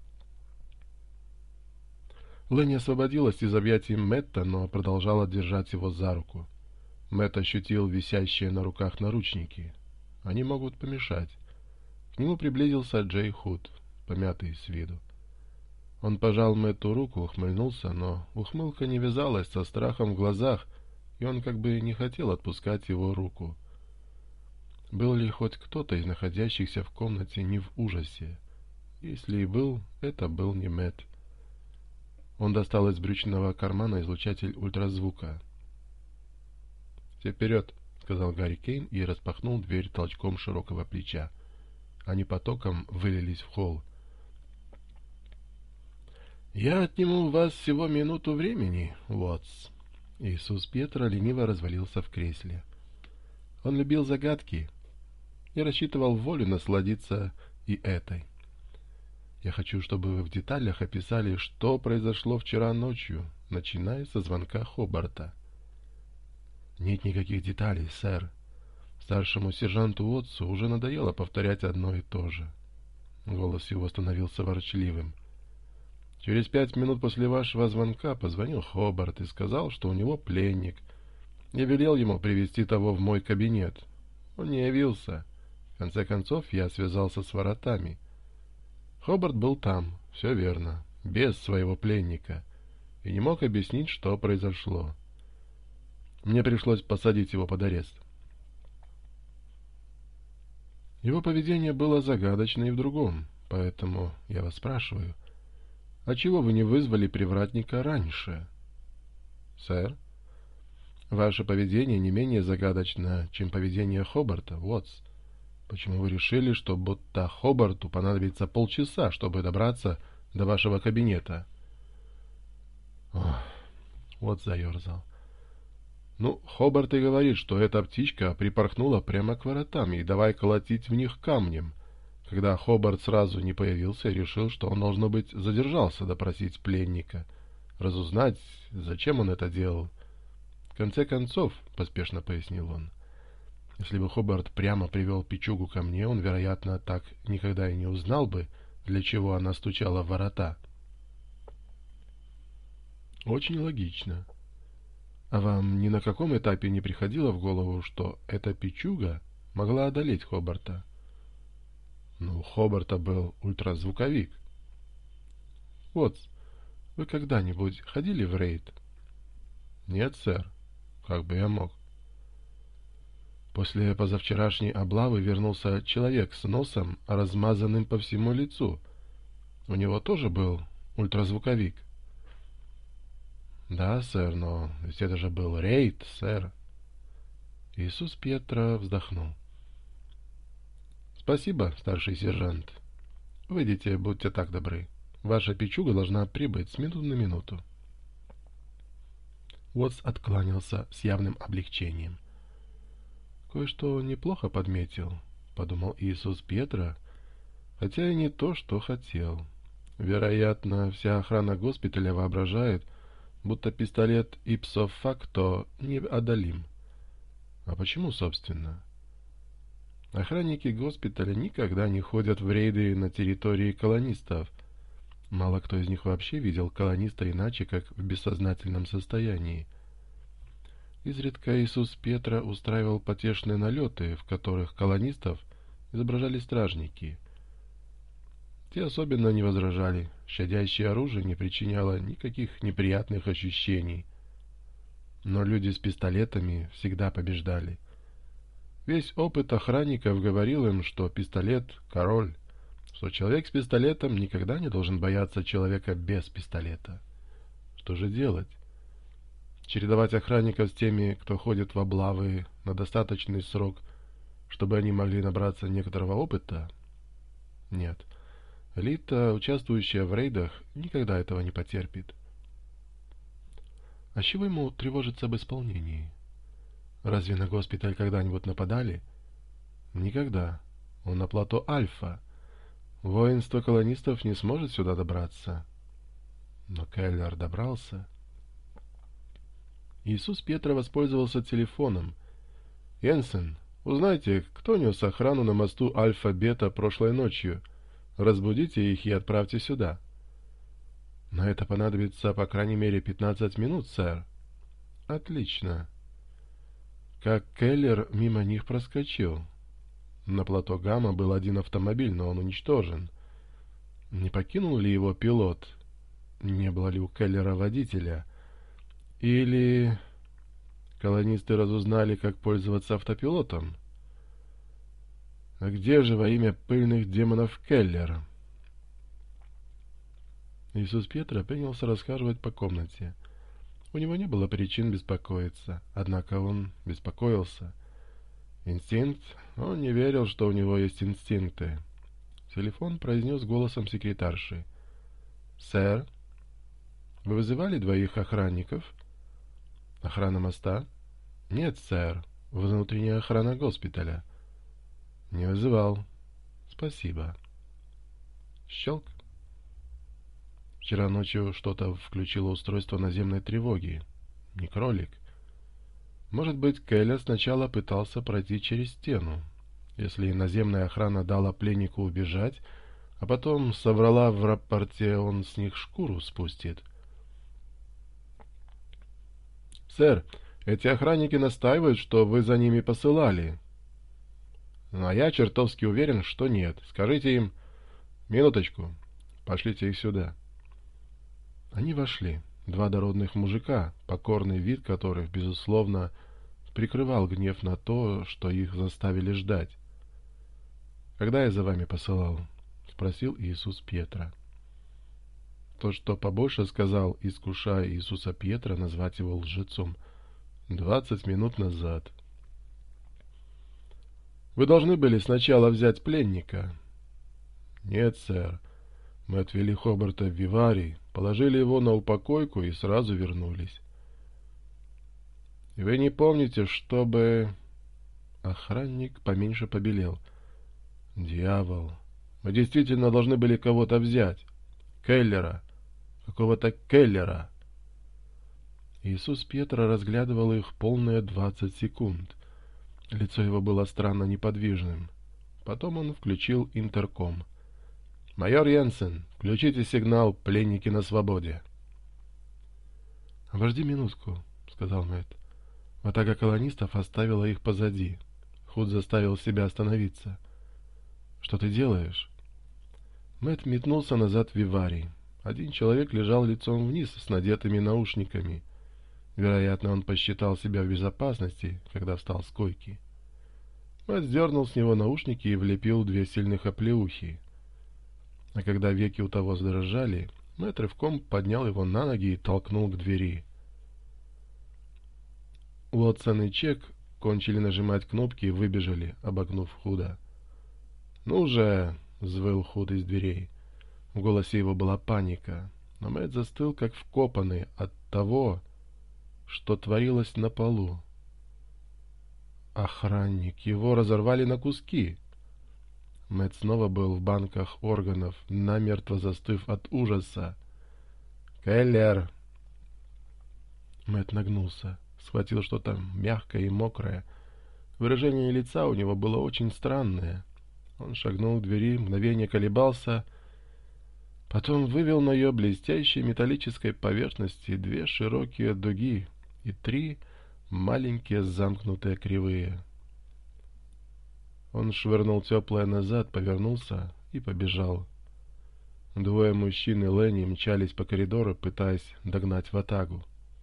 Ленни освободилась из объятий Мэтта, но продолжала держать его за руку. Мэтт ощутил висящие на руках наручники. Они могут помешать. К нему приблизился Джей Худ, помятый с виду. Он пожал Мэтту руку, ухмыльнулся, но ухмылка не вязалась со страхом в глазах, и он как бы не хотел отпускать его руку. Был ли хоть кто-то из находящихся в комнате не в ужасе? Если и был, это был не Мэтт. Он достал из брючного кармана излучатель ультразвука. «Все вперед!» — сказал Гарри Кейн и распахнул дверь толчком широкого плеча. Они потоком вылились в холл. «Я отниму у вас всего минуту времени, Уотс». Иисус Петра лениво развалился в кресле. Он любил загадки и рассчитывал волю насладиться и этой. «Я хочу, чтобы вы в деталях описали, что произошло вчера ночью, начиная со звонка Хобарта». «Нет никаких деталей, сэр. Старшему сержанту Уотсу уже надоело повторять одно и то же». Голос его становился ворчливым. «Через пять минут после вашего звонка позвонил Хобарт и сказал, что у него пленник. Я велел ему привести того в мой кабинет. Он не явился. В конце концов, я связался с воротами. Хобарт был там, все верно, без своего пленника, и не мог объяснить, что произошло. Мне пришлось посадить его под арест». Его поведение было загадочно и в другом, поэтому я вас спрашиваю, а чего вы не вызвали привратника раньше? Сэр, ваше поведение не менее загадочно, чем поведение Хобарта, Уотс. Почему вы решили, что будто Хобарту понадобится полчаса, чтобы добраться до вашего кабинета? Ох, Уотс заерзал. Ну, Хобарт и говорит, что эта птичка припорхнула прямо к воротам, и давай колотить в них камнем. Когда Хобарт сразу не появился, решил, что он, должно быть, задержался допросить пленника, разузнать, зачем он это делал. В конце концов, — поспешно пояснил он, — если бы Хобарт прямо привел Пичугу ко мне, он, вероятно, так никогда и не узнал бы, для чего она стучала в ворота. Очень логично. А вам ни на каком этапе не приходило в голову, что эта Пичуга могла одолеть Хобарта? Ну, у Хобарта был ультразвуковик. Вот, вы когда-нибудь ходили в рейд? Нет, сэр. Как бы я мог? После позавчерашней облавы вернулся человек с носом, размазанным по всему лицу. У него тоже был ультразвуковик. Да, сэр, но ведь это же был рейд, сэр. Иисус Петра вздохнул. Спасибо, старший сержант. Выйдите, будьте так добры. Ваша Пичуга должна прибыть с минуты на минуту. Уотс откланялся с явным облегчением. Кое-что неплохо подметил. подумал Иисус Петра, хотя и не то, что хотел. Вероятно, вся охрана госпиталя воображает, будто пистолет ipso facto неодолим. А почему, собственно? Охранники госпиталя никогда не ходят в рейды на территории колонистов. Мало кто из них вообще видел колониста иначе, как в бессознательном состоянии. Изредка Иисус Петра устраивал потешные налеты, в которых колонистов изображали стражники. Те особенно не возражали, щадящее оружие не причиняло никаких неприятных ощущений. Но люди с пистолетами всегда побеждали. Весь опыт охранников говорил им, что пистолет — король, что человек с пистолетом никогда не должен бояться человека без пистолета. Что же делать? Чередовать охранников с теми, кто ходит в облавы на достаточный срок, чтобы они могли набраться некоторого опыта? Нет. Элита, участвующая в рейдах, никогда этого не потерпит. А с чего ему тревожиться об исполнении? Разве на госпиталь когда-нибудь нападали? Никогда. Он на плато Альфа. Воинство колонистов не сможет сюда добраться. Но Келлер добрался. Иисус Петра воспользовался телефоном. «Йенсен, узнайте, кто нес охрану на мосту Альфа-Бета прошлой ночью. Разбудите их и отправьте сюда». «На это понадобится по крайней мере пятнадцать минут, сэр». «Отлично». Как Келлер мимо них проскочил. На плато Гамма был один автомобиль, но он уничтожен. Не покинул ли его пилот? Не было ли у Келлера водителя? Или колонисты разузнали, как пользоваться автопилотом? А где же во имя пыльных демонов Келлер? Иисус Петра принялся расхаживать по комнате. У него не было причин беспокоиться, однако он беспокоился. Инстинкт? Он не верил, что у него есть инстинкты. Телефон произнес голосом секретарши. «Сэр, вы вызывали двоих охранников?» «Охрана моста?» «Нет, сэр. Внутренняя охрана госпиталя». «Не вызывал. Спасибо». Щелк. Вчера ночью что-то включило устройство наземной тревоги. Не кролик. Может быть, Келлер сначала пытался пройти через стену. Если наземная охрана дала пленнику убежать, а потом соврала в рапорте, он с них шкуру спустит. «Сэр, эти охранники настаивают, что вы за ними посылали». «А я чертовски уверен, что нет. Скажите им...» «Минуточку. Пошлите их сюда». Они вошли. Два дородных мужика, покорный вид которых, безусловно, прикрывал гнев на то, что их заставили ждать. «Когда я за вами посылал?» — спросил Иисус Петра. То, что побольше сказал, искушая Иисуса Петра назвать его лжецом, двадцать минут назад. «Вы должны были сначала взять пленника». «Нет, сэр. Мы отвели Хобарта в виварий, положили его на упокойку и сразу вернулись». «Вы не помните, чтобы...» Охранник поменьше побелел. «Дьявол! Мы действительно должны были кого-то взять. Келлера. Какого-то Келлера». Иисус Петра разглядывал их полные двадцать секунд. Лицо его было странно неподвижным. Потом он включил интерком. «Майор Йенсен, включите сигнал «Пленники на свободе». «Обожди минутку», — сказал Мэтт. Ватага колонистов оставила их позади. Худ заставил себя остановиться. «Что ты делаешь?» Мэтт метнулся назад в виварий. Один человек лежал лицом вниз с надетыми наушниками. Вероятно, он посчитал себя в безопасности, когда встал с койки. Мэтт сдернул с него наушники и влепил две сильных оплеухи. А когда веки у того задрожали, Мэтт рывком поднял его на ноги и толкнул к двери. Уотсон и Чек кончили нажимать кнопки и выбежали, обогнув Худа. «Ну же!» — взвыл Худ из дверей. В голосе его была паника, но Мэтт застыл, как вкопанный от того, что творилось на полу. Охранник, его разорвали на куски. Мэтт снова был в банках органов, намертво застыв от ужаса. «Келлер!» Мэтт нагнулся, схватил что-то мягкое и мокрое. Выражение лица у него было очень странное. Он шагнул к двери, мгновение колебался, потом вывел на ее блестящей металлической поверхности две широкие дуги и три маленькие замкнутые кривые. Он швырнул теплое назад, повернулся и побежал. Двое мужчин и Ленни мчались по коридору, пытаясь догнать ватагу.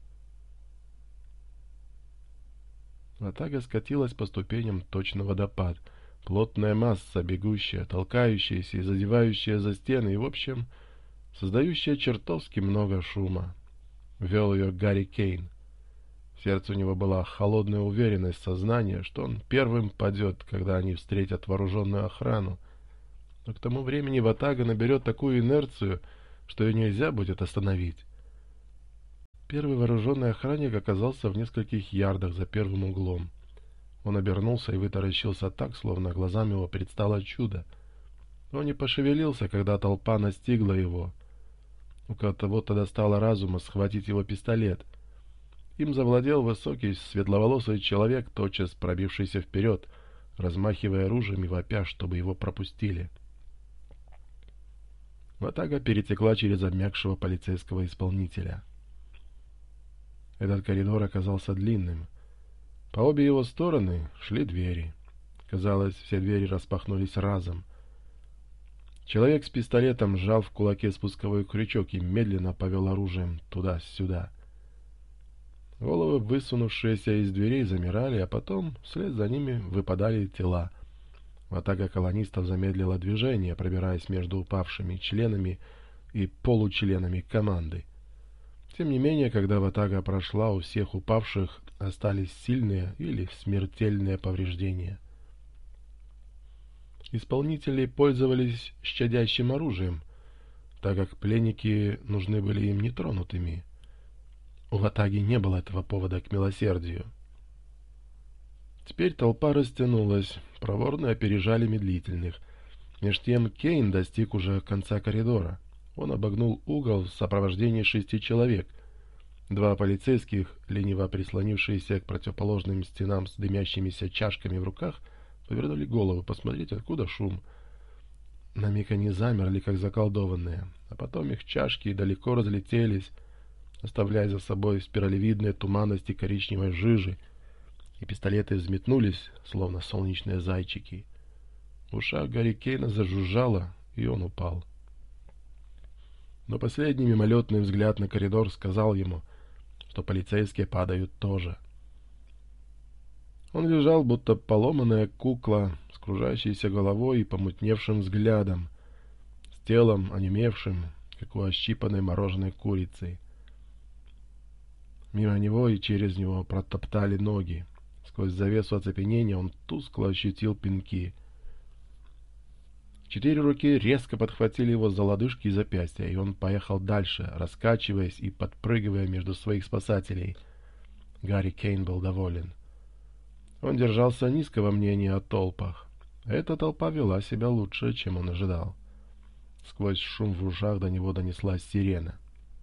Ватага скатилась по ступеням точно водопад. Плотная масса, бегущая, толкающаяся и задевающая за стены, и, в общем, создающая чертовски много шума. Вел ее Гарри Кейн. В сердце у него была холодная уверенность сознания, что он первым падет, когда они встретят вооруженную охрану. Но к тому времени ватага наберет такую инерцию, что ее нельзя будет остановить. Первый вооруженный охранник оказался в нескольких ярдах за первым углом. Он обернулся и вытаращился так, словно глазам его предстало чудо. Он не пошевелился, когда толпа настигла его. У кого-то достало разума схватить его пистолет. Им завладел высокий, светловолосый человек, тотчас пробившийся вперед, размахивая оружием и вопя, чтобы его пропустили. Ватага перетекла через обмякшего полицейского исполнителя. Этот коридор оказался длинным. По обе его стороны шли двери. Казалось, все двери распахнулись разом. Человек с пистолетом сжал в кулаке спусковой крючок и медленно повел оружием туда-сюда. Головы, высунувшиеся из дверей, замирали, а потом вслед за ними выпадали тела. Ватага колонистов замедлила движение, пробираясь между упавшими членами и получленами команды. Тем не менее, когда ватага прошла, у всех упавших остались сильные или смертельные повреждения. Исполнители пользовались щадящим оружием, так как пленники нужны были им нетронутыми. У ватаги не было этого повода к милосердию. Теперь толпа растянулась, проворно опережали медлительных. Меж тем Кейн достиг уже конца коридора. Он обогнул угол в сопровождении шести человек. Два полицейских, лениво прислонившиеся к противоположным стенам с дымящимися чашками в руках, повернули голову посмотреть, откуда шум. На миг они замерли, как заколдованные, а потом их чашки далеко разлетелись, оставляя за собой спиралевидные туманности коричневой жижи, и пистолеты взметнулись, словно солнечные зайчики. В ушах Гарри Кейна зажужжало, и он упал. Но последний мимолетный взгляд на коридор сказал ему, что полицейские падают тоже. Он лежал, будто поломанная кукла, с кружащейся головой и помутневшим взглядом, с телом, онемевшим, как у ощипанной мороженой курицы. Мимо него и через него протоптали ноги. Сквозь завесу оцепенения он тускло ощутил пинки. Четыре руки резко подхватили его за лодыжки и запястья, и он поехал дальше, раскачиваясь и подпрыгивая между своих спасателей. Гарри Кейн был доволен. Он держался низко во мнении о толпах. Эта толпа вела себя лучше, чем он ожидал. Сквозь шум в ушах до него донеслась сирена.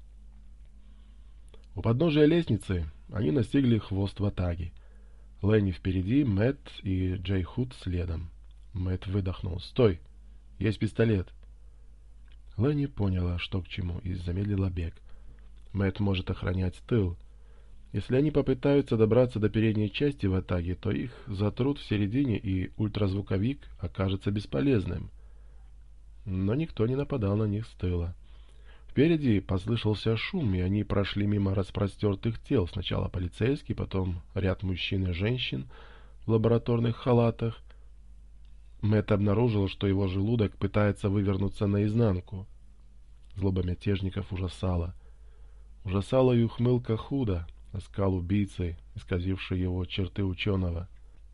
У подножия лестницы они настигли хвост ватаги. Ленни впереди, Мэтт и Джей Худ следом. Мэтт выдохнул. «Стой! Есть пистолет!» Ленни поняла, что к чему, и замедлила бег. Мэтт может охранять тыл. Если они попытаются добраться до передней части ватаги, то их затрут в середине, и ультразвуковик окажется бесполезным. Но никто не нападал на них с тыла. Впереди послышался шум, и они прошли мимо распростертых тел. Сначала полицейский, потом ряд мужчин и женщин в лабораторных халатах. Мэтт обнаружил, что его желудок пытается вывернуться наизнанку. Злоба мятежников ужасала. Ужасала и ухмылка Худа, оскал убийцы, исказивший его черты ученого.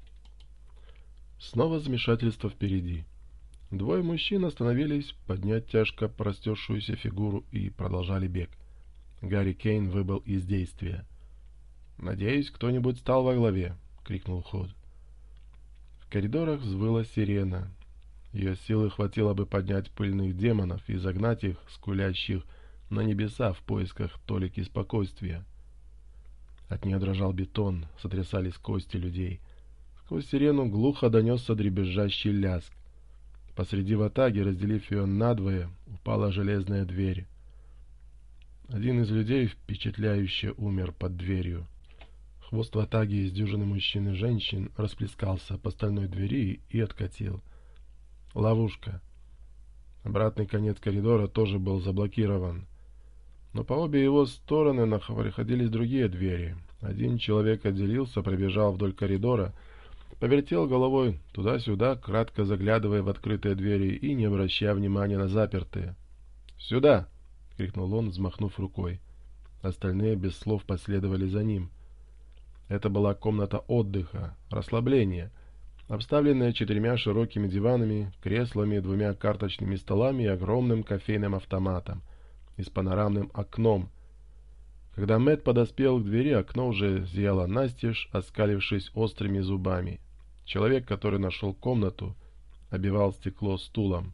Снова замешательство впереди. Двое мужчин остановились поднять тяжко простершуюся фигуру и продолжали бег. Гарри Кейн выбыл из действия. «Надеюсь, кто-нибудь стал во главе!» — крикнул Худ. В коридорах взвыла сирена. Ее силы хватило бы поднять пыльных демонов и загнать их, скулящих, на небеса в поисках толики спокойствия. От нее дрожал бетон, сотрясались кости людей. Сквозь сирену глухо донесся дребезжащий лязг. Посреди ватаги, разделив ее надвое, упала железная дверь. Один из людей впечатляюще умер под дверью. Хвост ватаги из дюжины мужчин и женщин расплескался по стальной двери и откатил. Ловушка. Обратный конец коридора тоже был заблокирован. Но по обе его стороны находились другие двери. Один человек отделился, пробежал вдоль коридора, повертел головой туда-сюда, кратко заглядывая в открытые двери и не обращая внимания на запертые. «Сюда!» — крикнул он, взмахнув рукой. Остальные без слов последовали за ним. Это была комната отдыха, расслабления, обставленная четырьмя широкими диванами, креслами, двумя карточными столами и огромным кофейным автоматом и с панорамным окном. Когда Мэтт подоспел к двери, окно уже зияло настежь, оскалившись острыми зубами. Человек, который нашел комнату, обивал стекло стулом.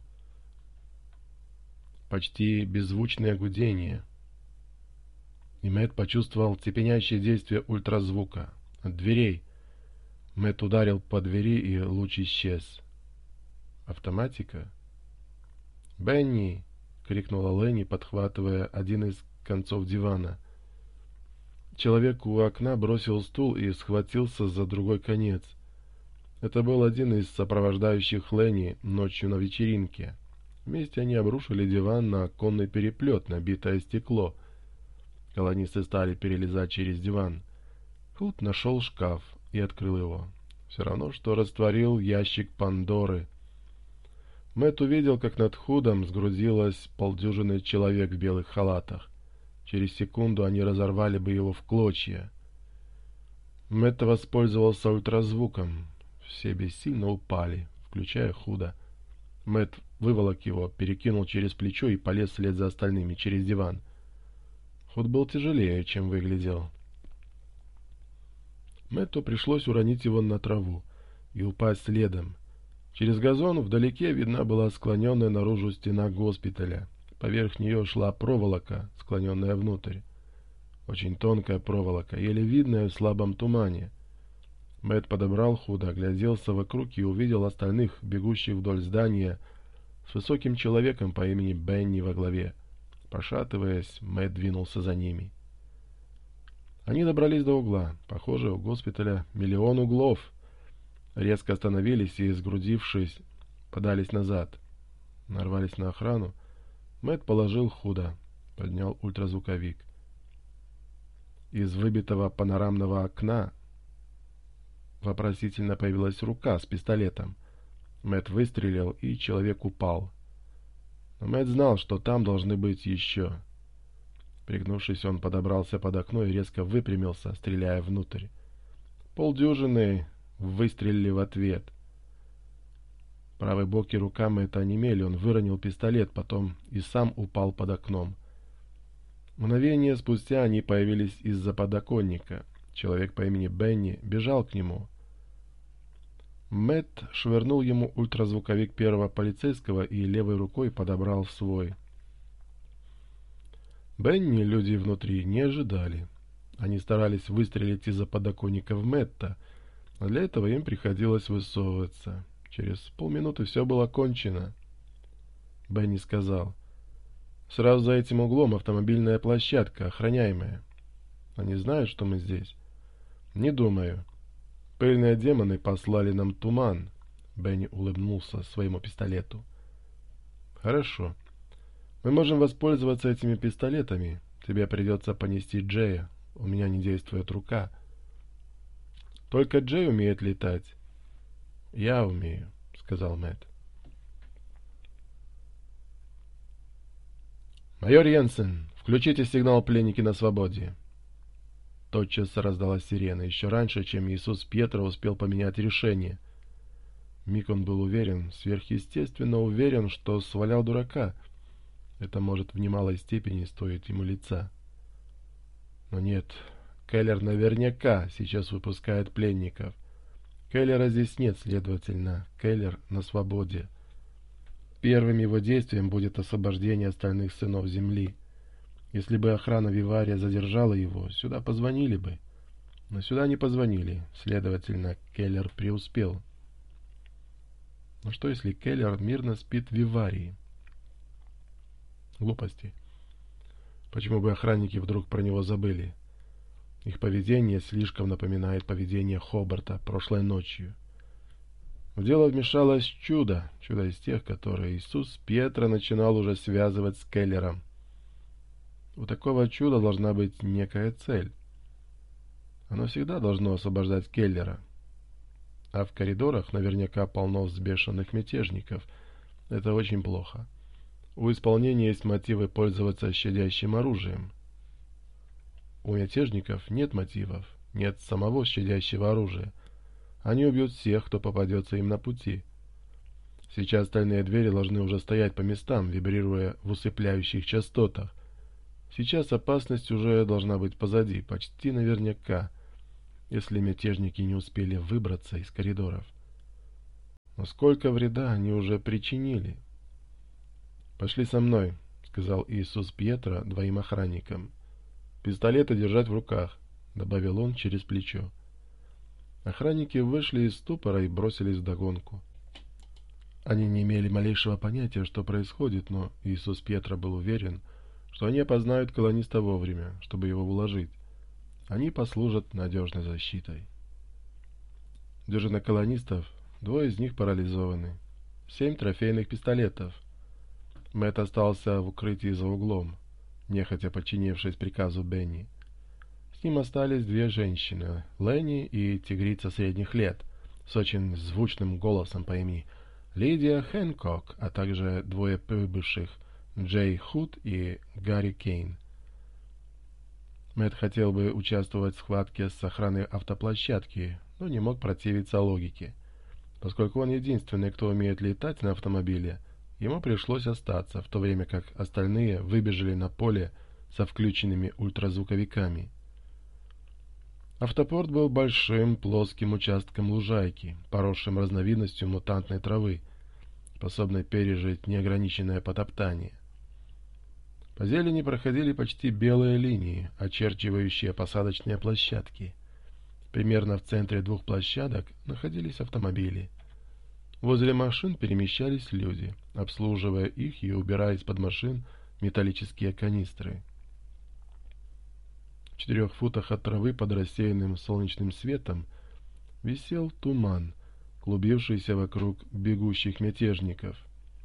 Почти беззвучное гудение. И Мэтт почувствовал цепенящее действие ультразвука. От дверей. Мэтт ударил по двери, и луч исчез. Автоматика? «Бенни!» — крикнула Ленни, подхватывая один из концов дивана. Человек у окна бросил стул и схватился за другой конец. Это был один из сопровождающих Ленни ночью на вечеринке. Вместе они обрушили диван на оконный переплет, набитое стекло. Колонисты стали перелезать через диван. Худ нашел шкаф и открыл его. Все равно, что растворил ящик Пандоры. Мэтт увидел, как над Худом сгрудилось полдюжины человек в белых халатах. Через секунду они разорвали бы его в клочья. Мэтт воспользовался ультразвуком. Все бессильно упали, включая Худа. Мэтт выволок его, перекинул через плечо и полез вслед за остальными через диван. Худ был тяжелее, чем выглядел. Мэтту пришлось уронить его на траву и упасть следом. Через газон вдалеке видна была склоненная наружу стена госпиталя. Поверх нее шла проволока, склоненная внутрь. Очень тонкая проволока, еле видная в слабом тумане. Мэтт подобрал Худа, огляделся вокруг и увидел остальных, бегущих вдоль здания, с высоким человеком по имени Бенни во главе. Пошатываясь, Мэтт двинулся за ними. Они добрались до угла. Похоже, у госпиталя миллион углов. Резко остановились и, сгрудившись, подались назад. Нарвались на охрану. Мэтт положил Худа, поднял ультразвуковик. Из выбитого панорамного окна вопросительно появилась рука с пистолетом. Мэтт выстрелил, и человек упал. Но Мэтт знал, что там должны быть еще. Пригнувшись, он подобрался под окно и резко выпрямился, стреляя внутрь. Полдюжины выстрелили в ответ. Правый бок и рука Мэтта онемели, он выронил пистолет, потом и сам упал под окном. Мгновение спустя они появились из-за подоконника. Человек по имени Бенни бежал к нему. Мэтт швырнул ему ультразвуковик первого полицейского и левой рукой подобрал свой. Бенни люди внутри не ожидали. Они старались выстрелить из-за подоконника в Мэтта, а для этого им приходилось высовываться. Через полминуты все было кончено. Бенни сказал: «Сразу за этим углом автомобильная площадка, охраняемая. Они знают, что мы здесь?» «Не думаю. Пыльные демоны послали нам туман». Бенни улыбнулся своему пистолету. «Хорошо. Мы можем воспользоваться этими пистолетами. Тебе придется понести Джея. У меня не действует рука». «Только Джей умеет летать». «Я умею», — сказал Мэтт. «Майор Йенсен, включите сигнал «Пленники на свободе». Тотчас раздалась сирена, еще раньше, чем Иисус Пьетро успел поменять решение. Миг он был уверен, сверхъестественно уверен, что свалял дурака. Это может в немалой степени стоить ему лица. Но нет, Келлер наверняка сейчас выпускает пленников. Келлера здесь нет, следовательно, Келлер на свободе. Первым его действием будет освобождение остальных сынов земли. Если бы охрана Вивария задержала его, сюда позвонили бы. Но сюда не позвонили, следовательно, Келлер преуспел. Но что, если Келлер мирно спит в Виварии? Глупости. Почему бы охранники вдруг про него забыли? Их поведение слишком напоминает поведение Хобарта прошлой ночью. В дело вмешалось чудо, чудо из тех, которые Иисус Пьетро начинал уже связывать с Келлером. У такого чуда должна быть некая цель. Оно всегда должно освобождать Келлера. А в коридорах наверняка полно взбешенных мятежников. Это очень плохо. У исполнения есть мотивы пользоваться щадящим оружием. У мятежников нет мотивов, нет самого щадящего оружия. Они убьют всех, кто попадется им на пути. Сейчас стальные двери должны уже стоять по местам, вибрируя в усыпляющих частотах. Сейчас опасность уже должна быть позади, почти наверняка, если мятежники не успели выбраться из коридоров. Но сколько вреда они уже причинили? «Пошли со мной», — сказал Иисус Пьетро двоим охранникам. «Пистолеты держать в руках», — добавил он через плечо. Охранники вышли из ступора и бросились вдогонку. Они не имели малейшего понятия, что происходит, но Иисус Пьетро был уверен, что они опознают колониста вовремя, чтобы его уложить. Они послужат надежной защитой. Дюжина колонистов, двое из них парализованы. Семь трофейных пистолетов. Мэтт остался в укрытии за углом, нехотя подчинившись приказу Бенни. С ним остались две женщины, Ленни и тигрица средних лет, с очень звучным голосом по имени Лидия Хэнкок, а также двое прибывших, Джей Худ и Гарри Кейн. Мэтт хотел бы участвовать в схватке с охраной автоплощадки, но не мог противиться логике. Поскольку он единственный, кто умеет летать на автомобиле, ему пришлось остаться, в то время как остальные выбежали на поле со включенными ультразвуковиками. Автопорт был большим плоским участком лужайки, поросшим разновидностью мутантной травы, способной пережить неограниченное потоптание. По зелени проходили почти белые линии, очерчивающие посадочные площадки. Примерно в центре двух площадок находились автомобили. Возле машин перемещались люди, обслуживая их и убирая из-под машин металлические канистры. В четырех футах от травы под рассеянным солнечным светом висел туман, клубившийся вокруг бегущих мятежников.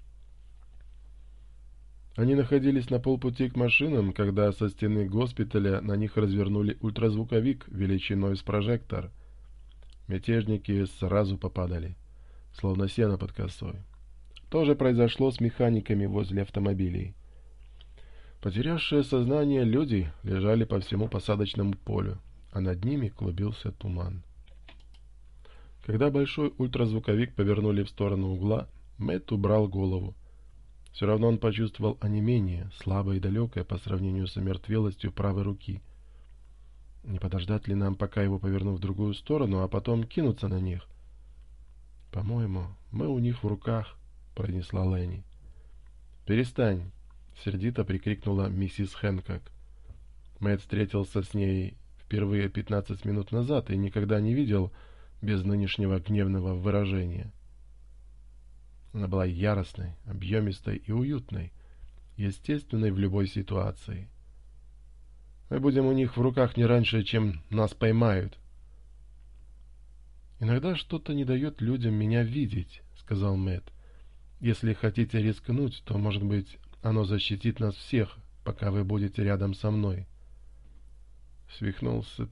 Они находились на полпути к машинам, когда со стены госпиталя на них развернули ультразвуковик величиной с прожектор. Мятежники сразу попадали, словно сено под косой. То же произошло с механиками возле автомобилей. Потерявшие сознание люди лежали по всему посадочному полю, а над ними клубился туман. Когда большой ультразвуковик повернули в сторону угла, Мэтт убрал голову. Все равно он почувствовал онемение, слабое и далекое по сравнению с омертвелостью правой руки. Не подождать ли нам, пока его повернут в другую сторону, а потом кинуться на них? «По-моему, мы у них в руках», — пронесла Ленни. «Перестань», — сердито прикрикнула миссис Хэнкок. Мэтт встретился с ней впервые пятнадцать минут назад и никогда не видел без нынешнего гневного выражения. Она была яростной, объемистой и уютной, естественной в любой ситуации. «Мы будем у них в руках не раньше, чем нас поймают». «Иногда что-то не дает людям меня видеть», — сказал Мэтт. «Если хотите рискнуть, то, может быть, оно защитит нас всех, пока вы будете рядом со мной». Свихнулся.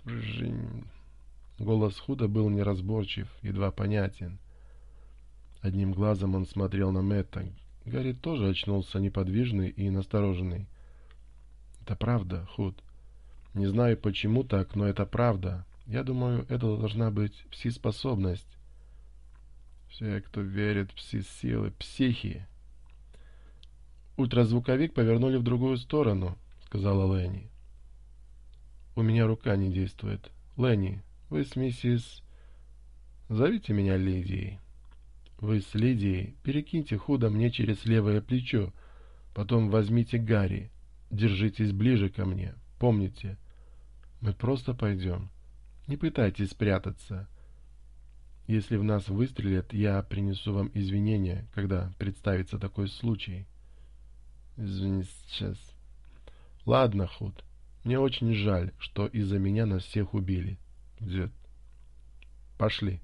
Голос Худа был неразборчив, едва понятен. Одним глазом он смотрел на Мэтта. Гарри тоже очнулся неподвижный и настороженный. «Это правда, Худ. Не знаю, почему так, но это правда. Я думаю, это должна быть пси-способность. Все, кто верит в пси-силы, психи». «Ультразвуковик повернули в другую сторону», — сказала Ленни. «У меня рука не действует. Ленни, вы с миссис... Зовите меня Лидией». Вы с Лидией перекиньте Худа мне через левое плечо, потом возьмите Гарри. Держитесь ближе ко мне. Помните, мы просто пойдем. Не пытайтесь спрятаться. Если в нас выстрелят, я принесу вам извинения, когда представится такой случай. Извините, сейчас. Ладно, Худ. Мне очень жаль, что из-за меня нас всех убили. Дед. Пошли.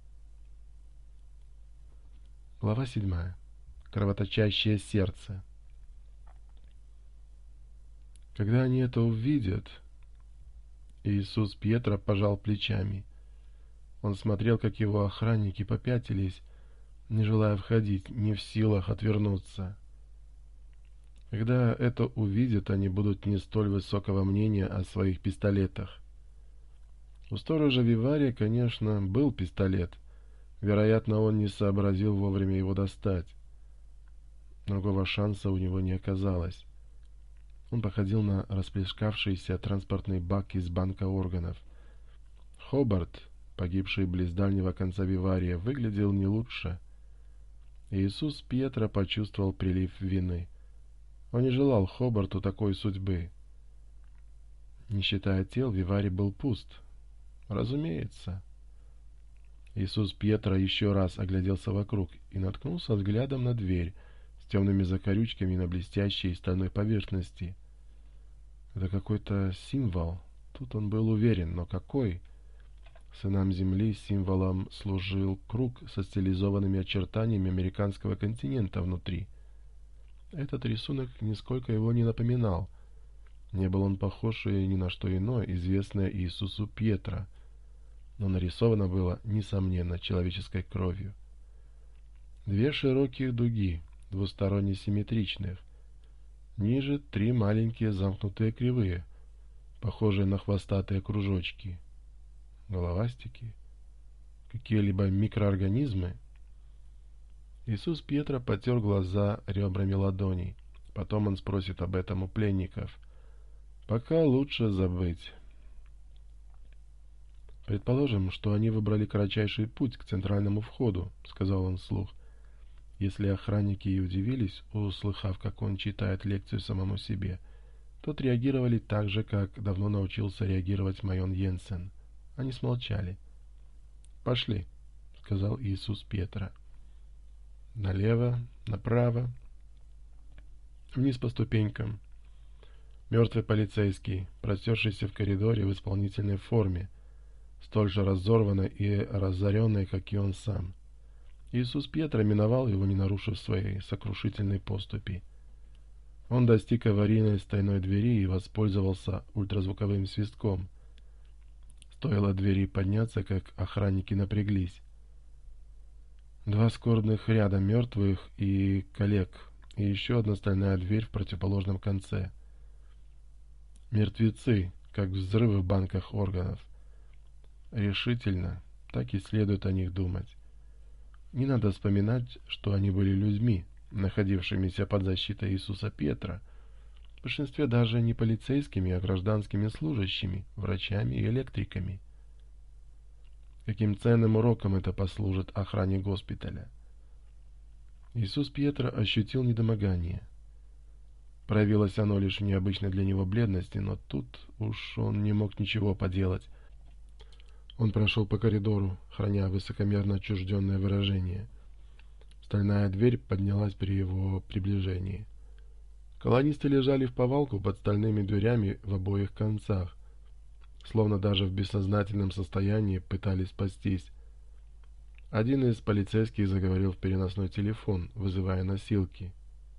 Глава седьмая. Кровоточащее сердце. Когда они это увидят, Иисус Пьетро пожал плечами. Он смотрел, как его охранники попятились, не желая входить, не в силах отвернуться. Когда это увидят, они будут не столь высокого мнения о своих пистолетах. У сторожа Вивария, конечно, был пистолет. Вероятно, он не сообразил вовремя его достать. Другого шанса у него не оказалось. Он походил на расплескавшийся транспортный бак из банка органов. Хобарт, погибший близ дальнего конца Вивария, выглядел не лучше. Иисус Пьетро почувствовал прилив вины. Он не желал Хобарту такой судьбы. Не считая тел, Виварий был пуст. Разумеется. Иисус Пьетро еще раз огляделся вокруг и наткнулся взглядом на дверь с темными закорючками на блестящей стальной поверхности. Это какой-то символ. Тут он был уверен, но какой? Сынам Земли символом служил круг со стилизованными очертаниями американского континента внутри. Этот рисунок нисколько его не напоминал. Не был он похож и ни на что иное, известное Иисусу Пьетро, но нарисовано было, несомненно, человеческой кровью. Две широкие дуги, двусторонне симметричных. Ниже три маленькие замкнутые кривые, похожие на хвостатые кружочки. Головастики? Какие-либо микроорганизмы? Иисус Пьетро потер глаза ребрами ладоней. Потом он спросит об этом у пленников. Пока лучше забыть. «Предположим, что они выбрали кратчайший путь к центральному входу», — сказал он вслух. Если охранники и удивились, услыхав, как он читает лекцию самому себе, то отреагировали так же, как давно научился реагировать Майон Йенсен. Они смолчали. «Пошли», — сказал Иисус Пьетро. Налево, направо, вниз по ступенькам. Мертвый полицейский, простершийся в коридоре в исполнительной форме, столь же разорванной и разоренной, как и он сам. Иисус Пьетро миновал его, не нарушив своей сокрушительной поступи. Он достиг аварийной стальной двери и воспользовался ультразвуковым свистком. Стоило двери подняться, как охранники напряглись. Два скорбных ряда мертвых и коллег, и еще одна стальная дверь в противоположном конце. Мертвецы, как взрывы в банках органов. Решительно, так и следует о них думать. Не надо вспоминать, что они были людьми, находившимися под защитой Иисуса Пьетро, в большинстве даже не полицейскими, а гражданскими служащими, врачами и электриками. Каким ценным уроком это послужит охране госпиталя? Иисус Пьетро ощутил недомогание. Проявилось оно лишь в необычной для него бледности, но тут уж он не мог ничего поделать. Он прошел по коридору, храня высокомерно отчужденное выражение. Стальная дверь поднялась при его приближении. Колонисты лежали вповалку под стальными дверями в обоих концах, словно даже в бессознательном состоянии пытались спастись. Один из полицейских заговорил в переносной телефон, вызывая носилки.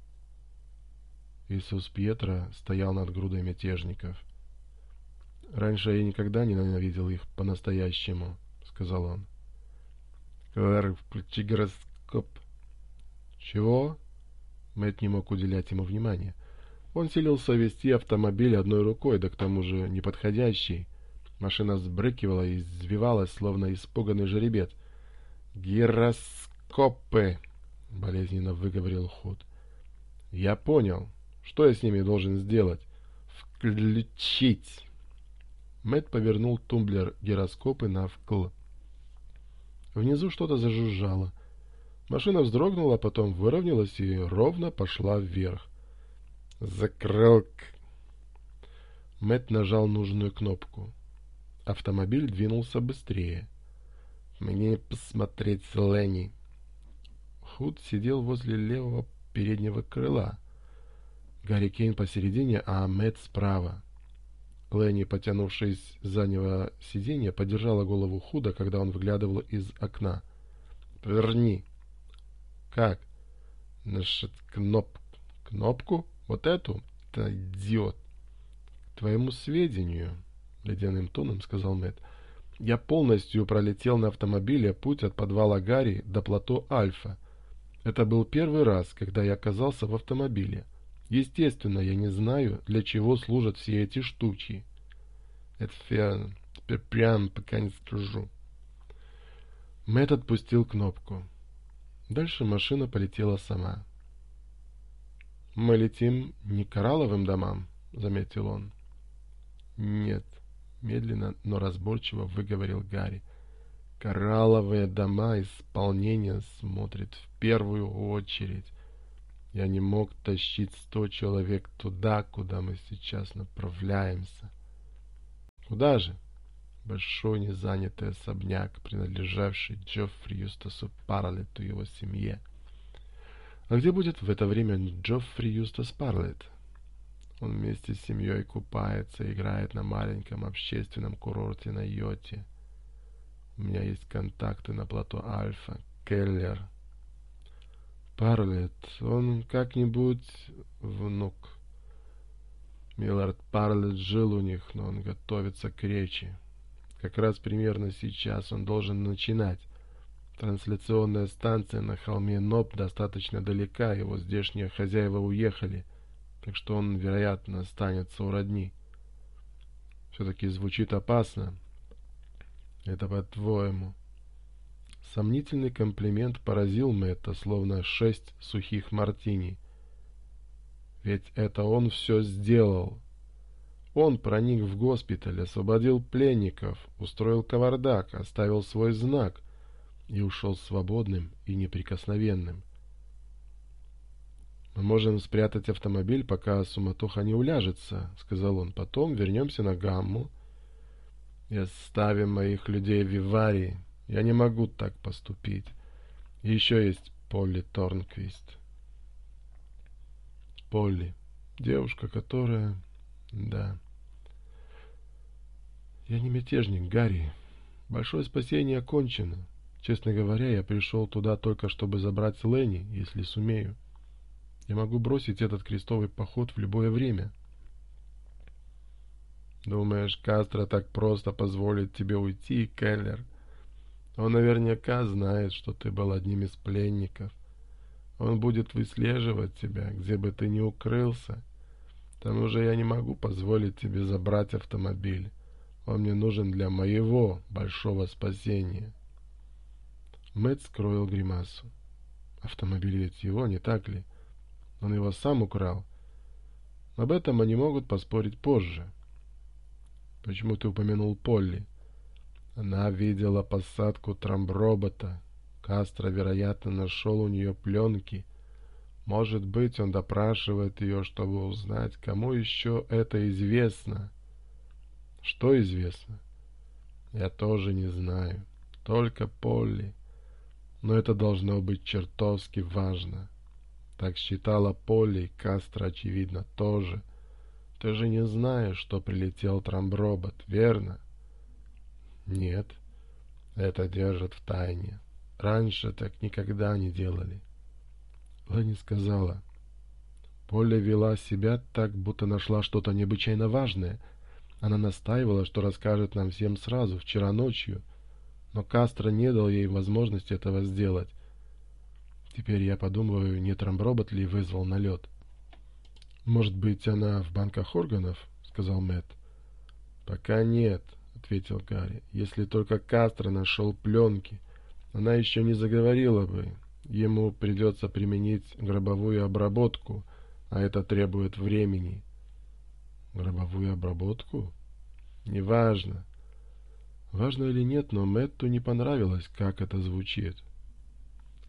Иисус Пьетро стоял над грудой мятежников. «Раньше я никогда не ненавидел их по-настоящему», — сказал он. «Клэр, включи гироскоп». «Чего?» Мэтт не мог уделять ему внимания. Он силился вести автомобиль одной рукой, да к тому же неподходящей. Машина взбрыкивала и извивалась, словно испуганный жеребец. «Гироскопы!» — болезненно выговорил Худ. «Я понял. Что я с ними должен сделать?» «Включить!» Мэтт повернул тумблер гироскопы на вкл. Внизу что-то зажужжало. Машина вздрогнула, а потом выровнялась и ровно пошла вверх. «Закрыл...» Мэтт нажал нужную кнопку. Автомобиль двинулся быстрее. «Мне посмотреть Ленни». Худ сидел возле левого переднего крыла. Гарри Кейн посередине, а Мэтт справа. Ленни, потянувшись с заднего сиденья, подержала голову Худа, когда он выглядывал из окна. «Поверни». «Как?» «Нажать кноп... кнопку? Вот эту? Да идиот!» «К твоему сведению», — ледяным тоном сказал Мэтт, — «я полностью пролетел на автомобиле путь от подвала Гарри до плато Альфа. Это был первый раз, когда я оказался в автомобиле. Естественно, я не знаю, для чего служат все эти штуки». «Это верно. Теперь прям пока не скажу». Мэтт отпустил кнопку. Дальше машина полетела сама. «Мы летим не к коралловым домам», — заметил он. «Нет», — медленно, но разборчиво выговорил Гарри. «Коралловые дома исполнения смотрят в первую очередь. Я не мог тащить сто человек туда, куда мы сейчас направляемся». «Куда же?» «Большой незанятый особняк, принадлежавший Джоффри Юстасу Парлетту и его семье». «А где будет в это время Джоффри Юстас Парлетт?» «Он вместе с семьей купается и играет на маленьком общественном курорте на йоте. У меня есть контакты на плато Альфа. Келлер». «Парлетт, он как-нибудь внук». Миллард Парлетт жил у них, но он готовится к речи. Как раз примерно сейчас он должен начинать. Трансляционная станция на холме Ноб достаточно далека, его здешние хозяева уехали, так что он, вероятно, останется у родни. Все-таки звучит опасно. Это по-твоему? Сомнительный комплимент поразил Мэтта, словно шесть сухих мартини. Ведь это он все сделал. Он проник в госпиталь, освободил пленников, устроил кавардак, оставил свой знак и ушел свободным и неприкосновенным. «Мы можем спрятать автомобиль, пока суматоха не уляжется», — сказал он. «Потом вернемся на Гамму и оставим моих людей в Виварии. Я не могу так поступить. И еще есть Полли Торнквист». Полли. Девушка, которая... Да. Я не мятежник, Гарри. Большое спасение окончено. Честно говоря, я пришел туда только, чтобы забрать Ленни, если сумею. Я могу бросить этот крестовый поход в любое время. Думаешь, Кастро так просто позволит тебе уйти, Келлер? Он наверняка знает, что ты был одним из пленников. Он будет выслеживать тебя, где бы ты ни укрылся. К тому же я не могу позволить тебе забрать автомобиль. Он мне нужен для моего большого спасения. Мэтт скроил гримасу. Автомобиль ведь его, не так ли? Он его сам украл. Об этом они могут поспорить позже. Почему ты упомянул Полли? Она видела посадку трамбробота. Кастро, вероятно, нашел у нее пленки. Может быть, он допрашивает ее, чтобы узнать, кому еще это известно. Что известно? Я тоже не знаю. Только Полли. Но это должно быть чертовски важно. Так считала Полли, и Кастро, очевидно, тоже. Ты же не знаешь, что прилетел трамбробот, верно? Нет. Это держат в тайне. Раньше так никогда не делали. Ленни сказала. Полли вела себя так, будто нашла что-то необычайно важное. Она настаивала, что расскажет нам всем сразу, вчера ночью. Но Кастро не дал ей возможности этого сделать. Теперь я подумываю, не трамбробот ли вызвал налет. «Может быть, она в банках органов?» — сказал Мэтт. «Пока нет», — ответил Гарри. «Если только Кастро нашел пленки, она еще не заговорила бы. Ему придется применить гробовую обработку, а это требует времени». «Гробовую обработку?» «Неважно. Важно или нет, но Мэтту не понравилось, как это звучит.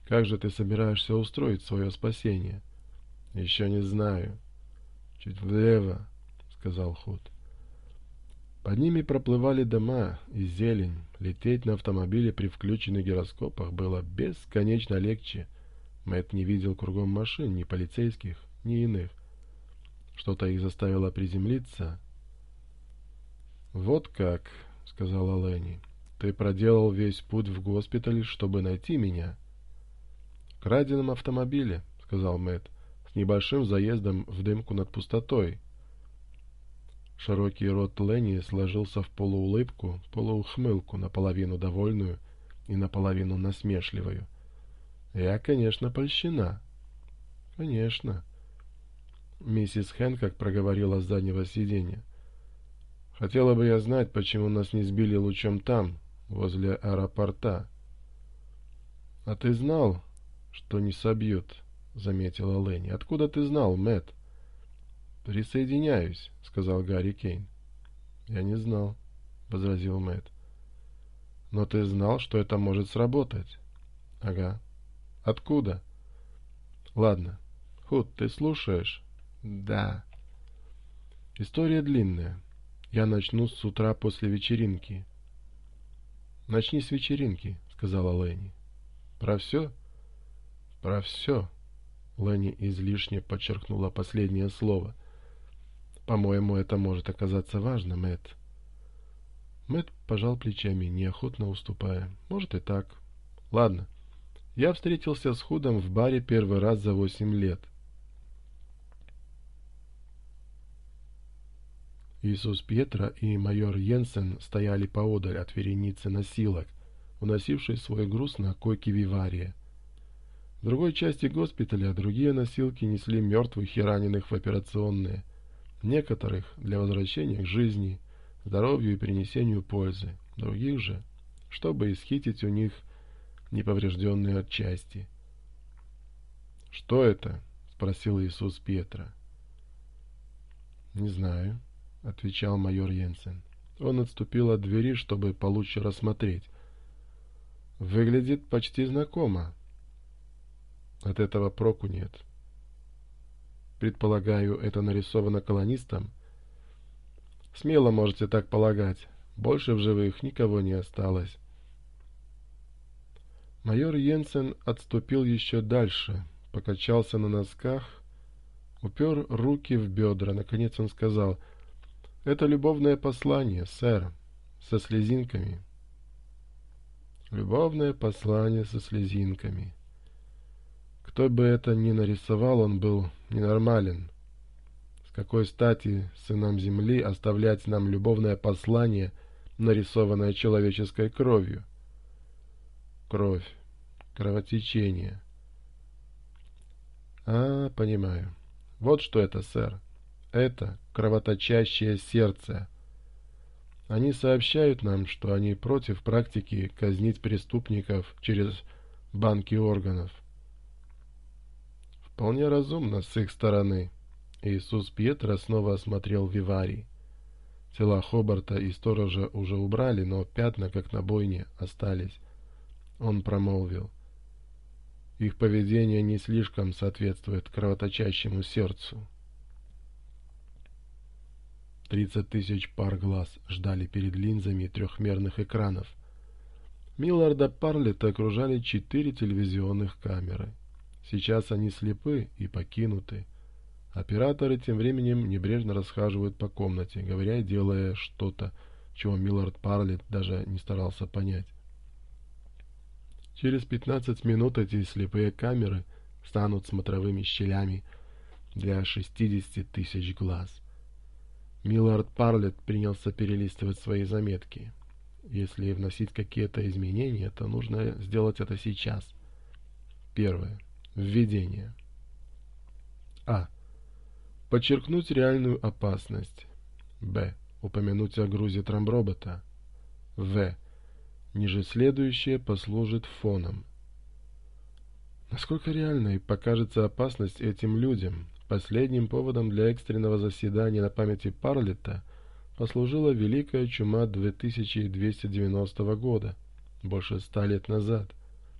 Как же ты собираешься устроить свое спасение? Еще не знаю. Чуть влево, сказал Худ. Под ними проплывали дома и зелень. Лететь на автомобиле при включенных гироскопах было бесконечно легче. Мэтт не видел кругом машин, ни полицейских, ни иных. Что-то их заставило приземлиться. «Вот как», — сказала Ленни, — «ты проделал весь путь в госпиталь, чтобы найти меня». «В краденом автомобиле», — сказал Мэтт, — «с небольшим заездом в дымку над пустотой». Широкий рот Ленни сложился в полуулыбку, полуухмылку, наполовину довольную и наполовину насмешливую. «Я, конечно, польщена». «Конечно». Миссис Хэнкок проговорила с заднего сиденья. «Хотела бы я знать, почему нас не сбили лучом там, возле аэропорта». «А ты знал, что не собьют?» — заметила Ленни. «Откуда ты знал, Мэтт?» «Присоединяюсь», — сказал Гарри Кейн. «Я не знал», — возразил Мэтт. «Но ты знал, что это может сработать?» «Ага. Откуда?» «Ладно. Худ, ты слушаешь?» «Да». «История длинная. Я начну с утра после вечеринки». «Начни с вечеринки», — сказала Ленни. «Про все?» «Про все». Ленни излишне подчеркнула последнее слово. «По-моему, это может оказаться важным, Мэтт». Мэтт пожал плечами, неохотно уступая. «Может и так. Ладно. Я встретился с Худом в баре первый раз за восемь лет. Иисус Пьетро и майор Йенсен стояли поодаль от вереницы носилок, уносившей свой груз на койке вивария. В другой части госпиталя другие носилки несли мертвых и раненых в операционные, некоторых для возвращения к жизни, здоровью и принесению пользы, других же, чтобы исхитить у них неповрежденные части. «Что это?» — спросил Иисус Пьетро. «Не знаю», — отвечал майор Йенсен. Он отступил от двери, чтобы получше рассмотреть. «Выглядит почти знакомо». «От этого проку нет». «Предполагаю, это нарисовано колонистом?» «Смело можете так полагать. Больше в живых никого не осталось». Майор Йенсен отступил еще дальше, покачался на носках, упер руки в бедра. Наконец он сказал: «Это любовное послание, сэр, со слезинками». «Любовное послание со слезинками». Кто бы это ни нарисовал, он был ненормален. С какой стати сынам земли оставлять нам любовное послание, нарисованное человеческой кровью? Кровь, кровотечение. А, понимаю. Вот что это, сэр. Это кровоточащее сердце. Они сообщают нам, что они против практики казнить преступников через банки органов. Вполне разумно с их стороны. Иисус Пьетро снова осмотрел виварий. Тела Хобарта и сторожа уже убрали, но пятна, как на бойне, остались. Он промолвил: «Их поведение не слишком соответствует кровоточащему сердцу». Тридцать тысяч пар глаз ждали перед линзами трехмерных экранов. Милларда Парлетта окружали четыре телевизионных камеры. Сейчас они слепы и покинуты. Операторы тем временем небрежно расхаживают по комнате, говоря и делая что-то, чего Миллард Парлетт даже не старался понять. Через пятнадцать минут эти слепые камеры станут смотровыми щелями для шестидесяти тысяч глаз. Миллард Парлетт принялся перелистывать свои заметки. Если вносить какие-то изменения, то нужно сделать это сейчас. Первое. Введение. А. Подчеркнуть реальную опасность. Б. Упомянуть о грузе трамбробота. В. Ниже следующее послужит фоном. Насколько реальной покажется опасность этим людям? Последним поводом для экстренного заседания на памяти Парлетта послужила Великая чума две тысячи двести девяностого года, больше ста лет назад.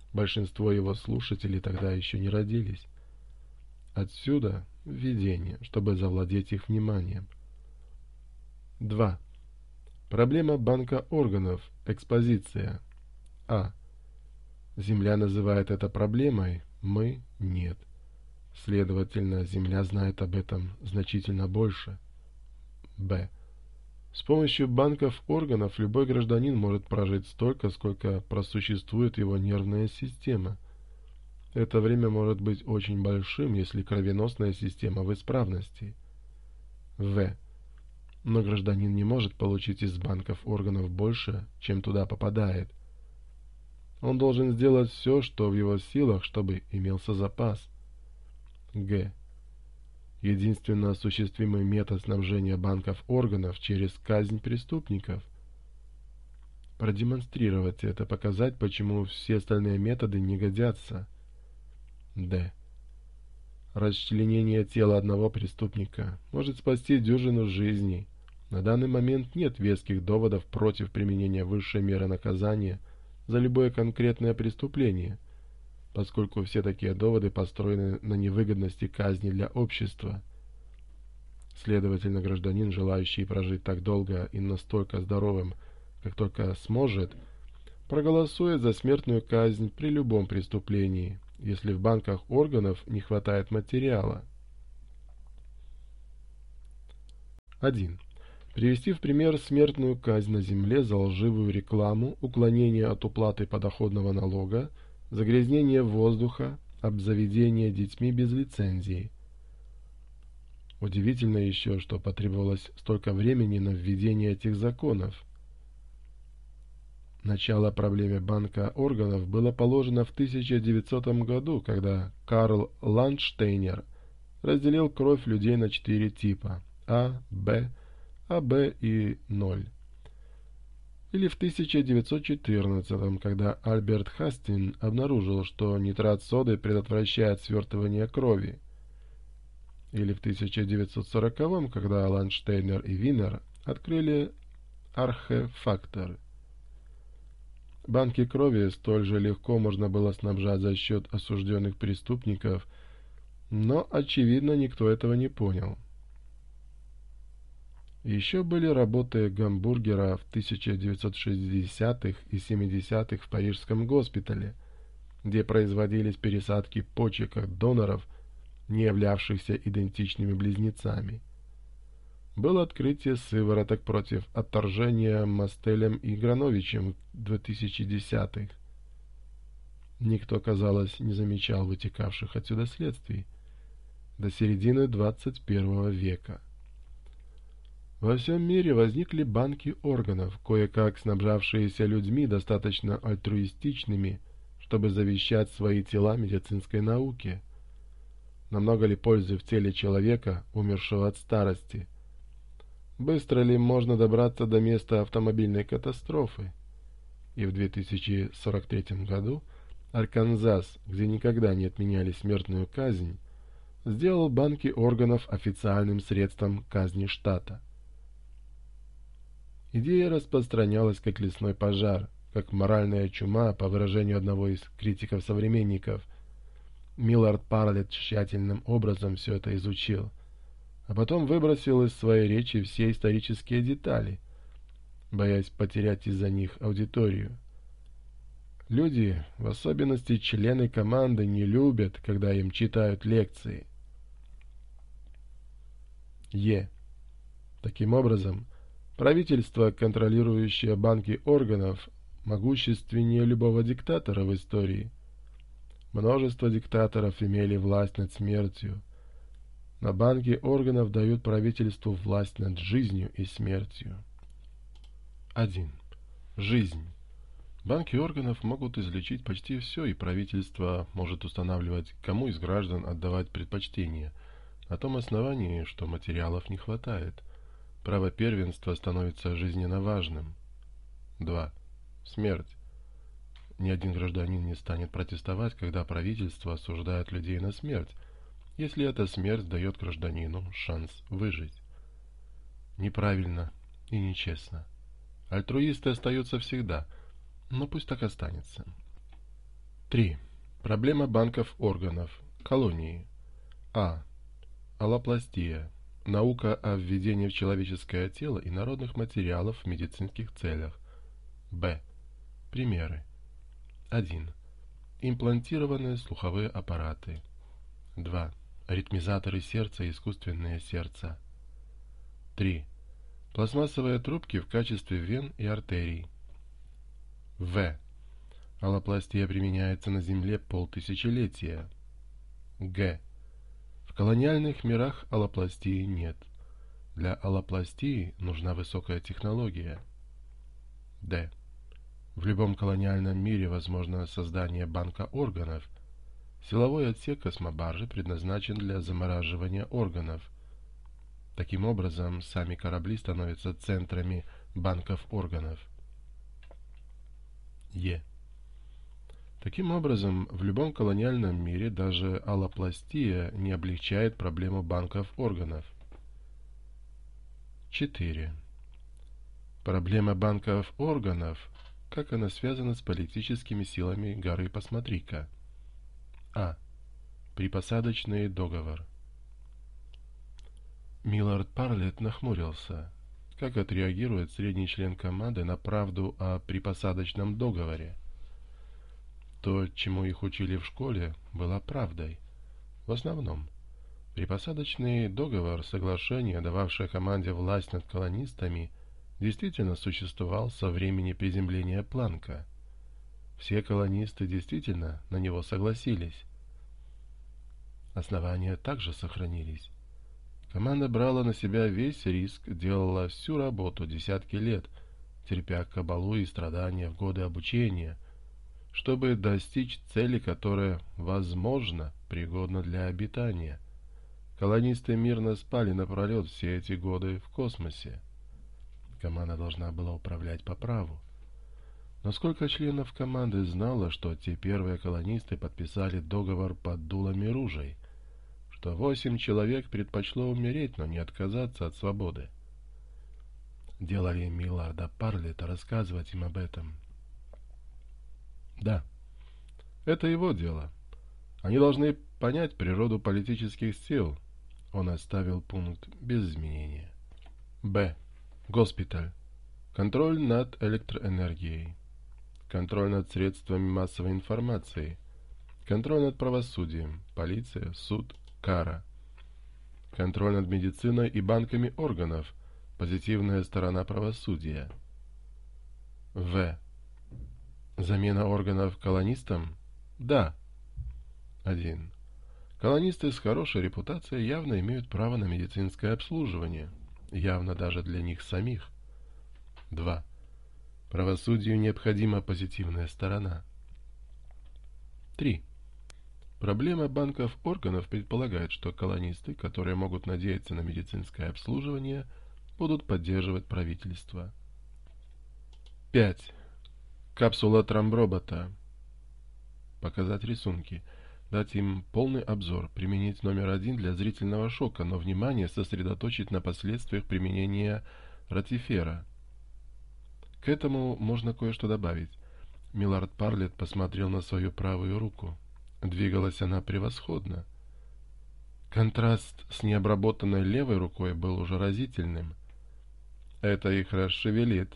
Большинство его слушателей тогда еще не родились. Отсюда введение, чтобы завладеть их вниманием. два. Проблема банка органов. Экспозиция. А. Земля называет это проблемой, мы – нет. Следовательно, Земля знает об этом значительно больше. Б. С помощью банков органов любой гражданин может прожить столько, сколько просуществует его нервная система. Это время может быть очень большим, если кровеносная система в исправности. В. Но гражданин не может получить из банков органов больше, чем туда попадает. Он должен сделать все, что в его силах, чтобы имелся запас. Г. Единственно осуществимый метод снабжения банков органов через казнь преступников. Продемонстрировать это, показать, почему все остальные методы не годятся. Д. Расчленение тела одного преступника может спасти дюжину жизней. На данный момент нет веских доводов против применения высшей меры наказания за любое конкретное преступление, поскольку все такие доводы построены на невыгодности казни для общества. Следовательно, гражданин, желающий прожить так долго и настолько здоровым, как только сможет, проголосует за смертную казнь при любом преступлении, если в банках органов не хватает материала. один. Привести в пример смертную казнь на земле за лживую рекламу, уклонение от уплаты подоходного налога, загрязнение воздуха, обзаведение детьми без лицензии. Удивительно еще, что потребовалось столько времени на введение этих законов. Начало проблеме банка органов было положено в тысяча девятисотом году, когда Карл Ландштейнер разделил кровь людей на четыре типа – А, Б, АБ и ноль. Или в тысяча девятьсот четырнадцатом, когда Альберт Хастин обнаружил, что нитрат соды предотвращает свертывание крови. Или в тысяча девятьсот сороковом, когда Ландштейнер и Винер открыли архефактор. Банки крови столь же легко можно было снабжать за счет осужденных преступников, но, очевидно, никто этого не понял. Еще были работы Гамбургера в тысяча девятьсот шестидесятых и семидесятых в парижском госпитале, где производились пересадки почек от доноров, не являвшихся идентичными близнецами. Было открытие сывороток против отторжения Мастелем и Грановичем в двухтысячных. Никто, казалось, не замечал вытекавших отсюда следствий до середины двадцать первого века. Во всем мире возникли банки органов, кое-как снабжавшиеся людьми достаточно альтруистичными, чтобы завещать свои тела медицинской науке. Но много ли пользы в теле человека, умершего от старости? Быстро ли можно добраться до места автомобильной катастрофы? И в две тысячи сорок третьем году Арканзас, где никогда не отменяли смертную казнь, сделал банки органов официальным средством казни штата. Идея распространялась как лесной пожар, как моральная чума, по выражению одного из критиков-современников. Миллард Парлетт тщательным образом все это изучил, а потом выбросил из своей речи все исторические детали, боясь потерять из-за них аудиторию. Люди, в особенности члены команды, не любят, когда им читают лекции. Е. Таким образом, правительство, контролирующее банки органов, могущественнее любого диктатора в истории. Множество диктаторов имели власть над смертью. Но банки органов дают правительству власть над жизнью и смертью. один. Жизнь. Банки органов могут излечить почти все, и правительство может устанавливать, кому из граждан отдавать предпочтение, на том основании, что материалов не хватает. Право первенства становится жизненно важным. два. Смерть. Ни один гражданин не станет протестовать, когда правительство осуждает людей на смерть, если эта смерть дает гражданину шанс выжить. Неправильно и нечестно. Альтруисты остаются всегда, но пусть так останется. три. Проблема банков органов. Колонии. А. Аллопластия. Наука о введении в человеческое тело инородных материалов в медицинских целях. Б. Примеры. один. Имплантированные слуховые аппараты. два. Ритмизаторы сердца и искусственное сердце. три. Пластмассовые трубки в качестве вен и артерий. В. Аллопластия применяется на Земле полтысячелетия. Г. В колониальных мирах аллопластии нет. Для аллопластии нужна высокая технология. Д. В любом колониальном мире возможно создание банка органов. Силовой отсек космобаржи предназначен для замораживания органов. Таким образом, сами корабли становятся центрами банков органов. Е. Таким образом, в любом колониальном мире даже аллопластия не облегчает проблему банков органов. четыре. Проблема банков органов, как она связана с политическими силами горы Посмотри-ка. А. Припосадочный договор. Миллард Парлетт нахмурился. Как отреагирует средний член команды на правду о припосадочном договоре? То, чему их учили в школе, было правдой. В основном, припосадочный договор, соглашение, дававшее команде власть над колонистами, действительно существовал со времени приземления Планка. Все колонисты действительно на него согласились. Основания также сохранились. Команда брала на себя весь риск, делала всю работу десятки лет, терпя кабалу и страдания в годы обучения, чтобы достичь цели, которая, возможно, пригодна для обитания. Колонисты мирно спали напролет все эти годы в космосе. Команда должна была управлять по праву. Но сколько членов команды знало, что те первые колонисты подписали договор под дулами ружей, что восемь человек предпочло умереть, но не отказаться от свободы? Дело ли Милларда Парлетта рассказывать им об этом? Да, это его дело. Они должны понять природу политических сил. Он оставил пункт без изменения. Б. Госпиталь. Контроль над электроэнергией. Контроль над средствами массовой информации. Контроль над правосудием. Полиция, суд, кара. Контроль над медициной и банками органов. Позитивная сторона правосудия. В. Замена органов колонистам? Да. один. Колонисты с хорошей репутацией явно имеют право на медицинское обслуживание. Явно даже для них самих. два. Правосудию необходима позитивная сторона. три. Проблема банков органов предполагает, что колонисты, которые могут надеяться на медицинское обслуживание, будут поддерживать правительство. пять. Капсула трамбробота. Показать рисунки. Дать им полный обзор. Применить номер один для зрительного шока, но внимание сосредоточить на последствиях применения ротифера. К этому можно кое-что добавить. Миллард Парлетт посмотрел на свою правую руку. Двигалась она превосходно. Контраст с необработанной левой рукой был уже разительным. Это их расшевелит.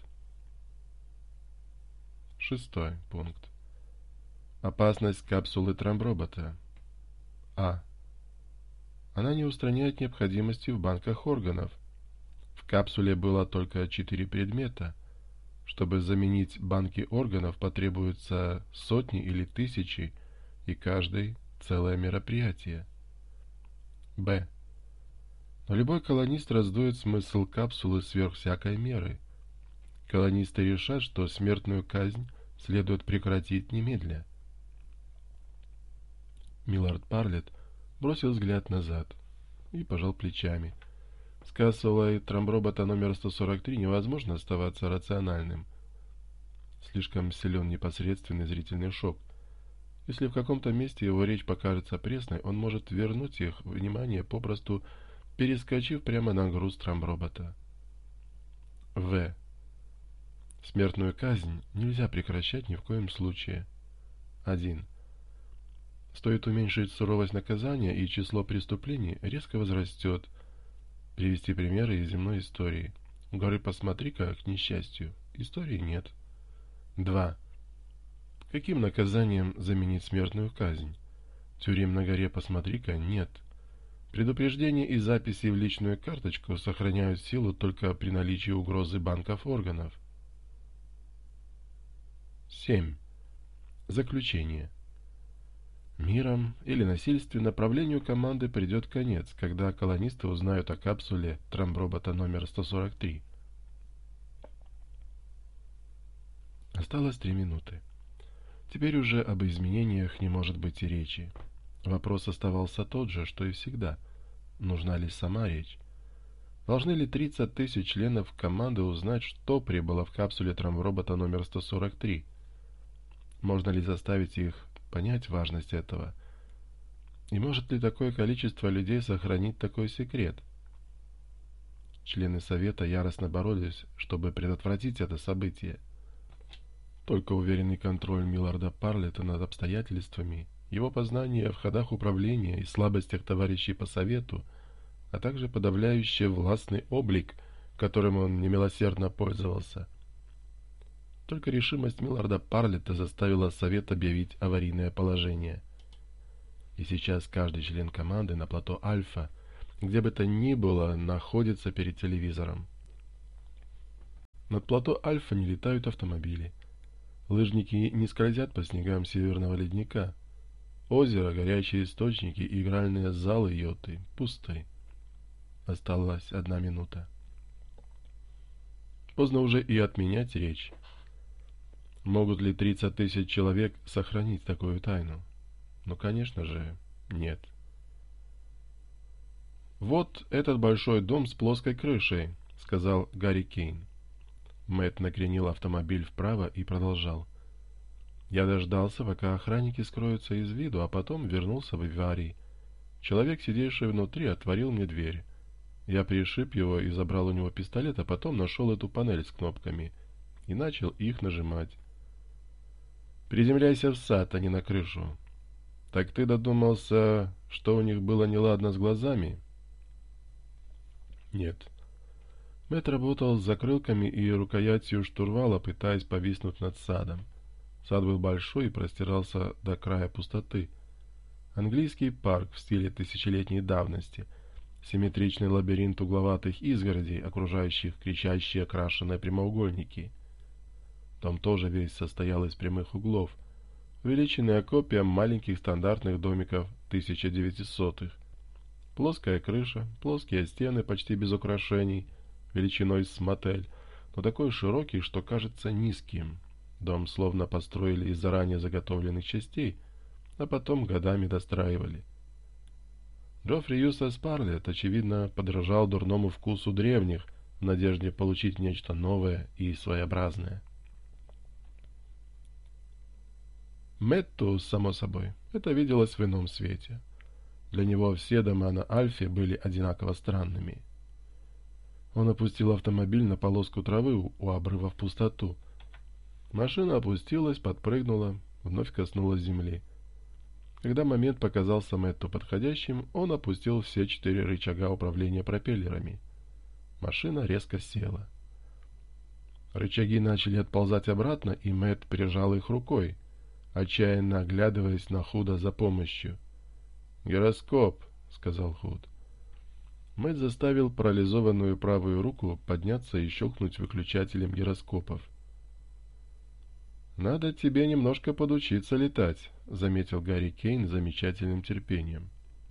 Шестой пункт. Опасность капсулы трамбробота. А. Она не устраняет необходимости в банках органов. В капсуле было только четыре предмета. Чтобы заменить банки органов, потребуются сотни или тысячи, и каждый целое мероприятие. Б. Но любой колонист раздует смысл капсулы сверх всякой меры. Колонисты решат, что смертную казнь следует прекратить немедля. Миллард Парлетт бросил взгляд назад и пожал плечами. С капсулой трамбробота номер сто сорок три невозможно оставаться рациональным. Слишком силен непосредственный зрительный шок. Если в каком-то месте его речь покажется пресной, он может вернуть их внимание, попросту перескочив прямо на груз трамбробота. В. Смертную казнь нельзя прекращать ни в коем случае. один. Стоит уменьшить суровость наказания, и число преступлений резко возрастет. Привести примеры из земной истории. Горы посмотри-ка, к несчастью, истории нет. два. Каким наказанием заменить смертную казнь? Тюрем на горе посмотри-ка нет. Предупреждения и записи в личную карточку сохраняют силу только при наличии угрозы банков органов. семь. Заключение. Миром или насильственно правлению команды придет конец, когда колонисты узнают о капсуле трамбробота номер сто сорок три. Осталось три минуты. Теперь уже об изменениях не может быть и речи. Вопрос оставался тот же, что и всегда. Нужна ли сама речь? Должны ли тридцать тысяч членов команды узнать, что прибыло в капсуле трамбробота номер сто сорок три? Можно ли заставить их понять важность этого? И может ли такое количество людей сохранить такой секрет? Члены Совета яростно боролись, чтобы предотвратить это событие. Только уверенный контроль Милларда Парлетта над обстоятельствами, его познания в ходах управления и слабостях товарищей по Совету, а также подавляющий властный облик, которым он немилосердно пользовался. Только решимость Милларда Парлетта заставила Совет объявить аварийное положение. И сейчас каждый член команды на плато Альфа, где бы то ни было, находится перед телевизором. Над плато Альфа не летают автомобили. Лыжники не скользят по снегам северного ледника. Озеро, горячие источники и игральные залы йоты пусты. Осталась одна минута. Поздно уже и отменять речь. Могут ли тридцать тысяч человек сохранить такую тайну? Ну, конечно же, нет. «Вот этот большой дом с плоской крышей», — сказал Гарри Кейн. Мэтт накренил автомобиль вправо и продолжал. «Я дождался, пока охранники скроются из виду, а потом вернулся в аварий. Человек, сидевший внутри, отворил мне дверь. Я пришиб его и забрал у него пистолет, а потом нашел эту панель с кнопками и начал их нажимать. Приземляйся в сад, а не на крышу. Так ты додумался, что у них было неладно с глазами?» «Нет». Мэтт работал с закрылками и рукоятью штурвала, пытаясь повиснуть над садом. Сад был большой и простирался до края пустоты. Английский парк в стиле тысячелетней давности, симметричный лабиринт угловатых изгородей, окружающих кричащие окрашенные прямоугольники. Дом тоже весь состоял из прямых углов, увеличенная копия маленьких стандартных домиков тысяча девятисотых. Плоская крыша, плоские стены почти без украшений, величиной с мотель, но такой широкий, что кажется низким. Дом словно построили из заранее заготовленных частей, а потом годами достраивали. Джоффри Юстас Парлетт, очевидно, подражал дурному вкусу древних в надежде получить нечто новое и своеобразное. Мэтту, само собой, это виделось в ином свете. Для него все дома на Альфе были одинаково странными. Он опустил автомобиль на полоску травы у обрыва в пустоту. Машина опустилась, подпрыгнула, вновь коснулась земли. Когда момент показался Мэтту подходящим, он опустил все четыре рычага управления пропеллерами. Машина резко села. Рычаги начали отползать обратно, и Мэтт прижал их рукой, отчаянно оглядываясь на Худа за помощью. «Гироскоп», — сказал Худ. Мэтт заставил парализованную правую руку подняться и щелкнуть выключателем гироскопов. «Надо тебе немножко подучиться летать», — заметил Гарри Кейн с замечательным терпением.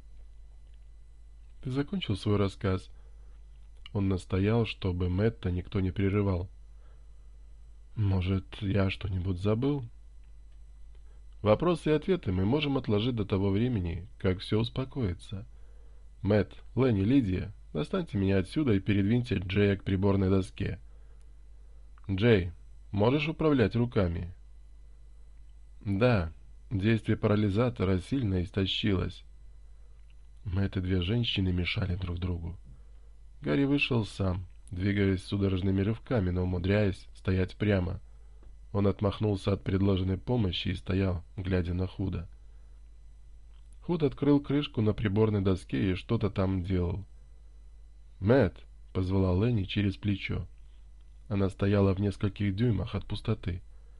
«Ты закончил свой рассказ?» Он настоял, чтобы Мэтта никто не прерывал. «Может, я что-нибудь забыл?» «Вопросы и ответы мы можем отложить до того времени, как все успокоится. Мэтт, Ленни, Лидия, достаньте меня отсюда и передвиньте Джея к приборной доске. Джей, можешь управлять руками?» «Да, действие парализатора сильно истощилось». Мэтт и две женщины мешали друг другу. Гарри вышел сам, двигаясь судорожными рывками, но умудряясь стоять прямо. Он отмахнулся от предложенной помощи и стоял, глядя на Худа. Худ открыл крышку на приборной доске и что-то там делал. «Мэтт!» — позвала Ленни через плечо. Она стояла в нескольких дюймах от пустоты.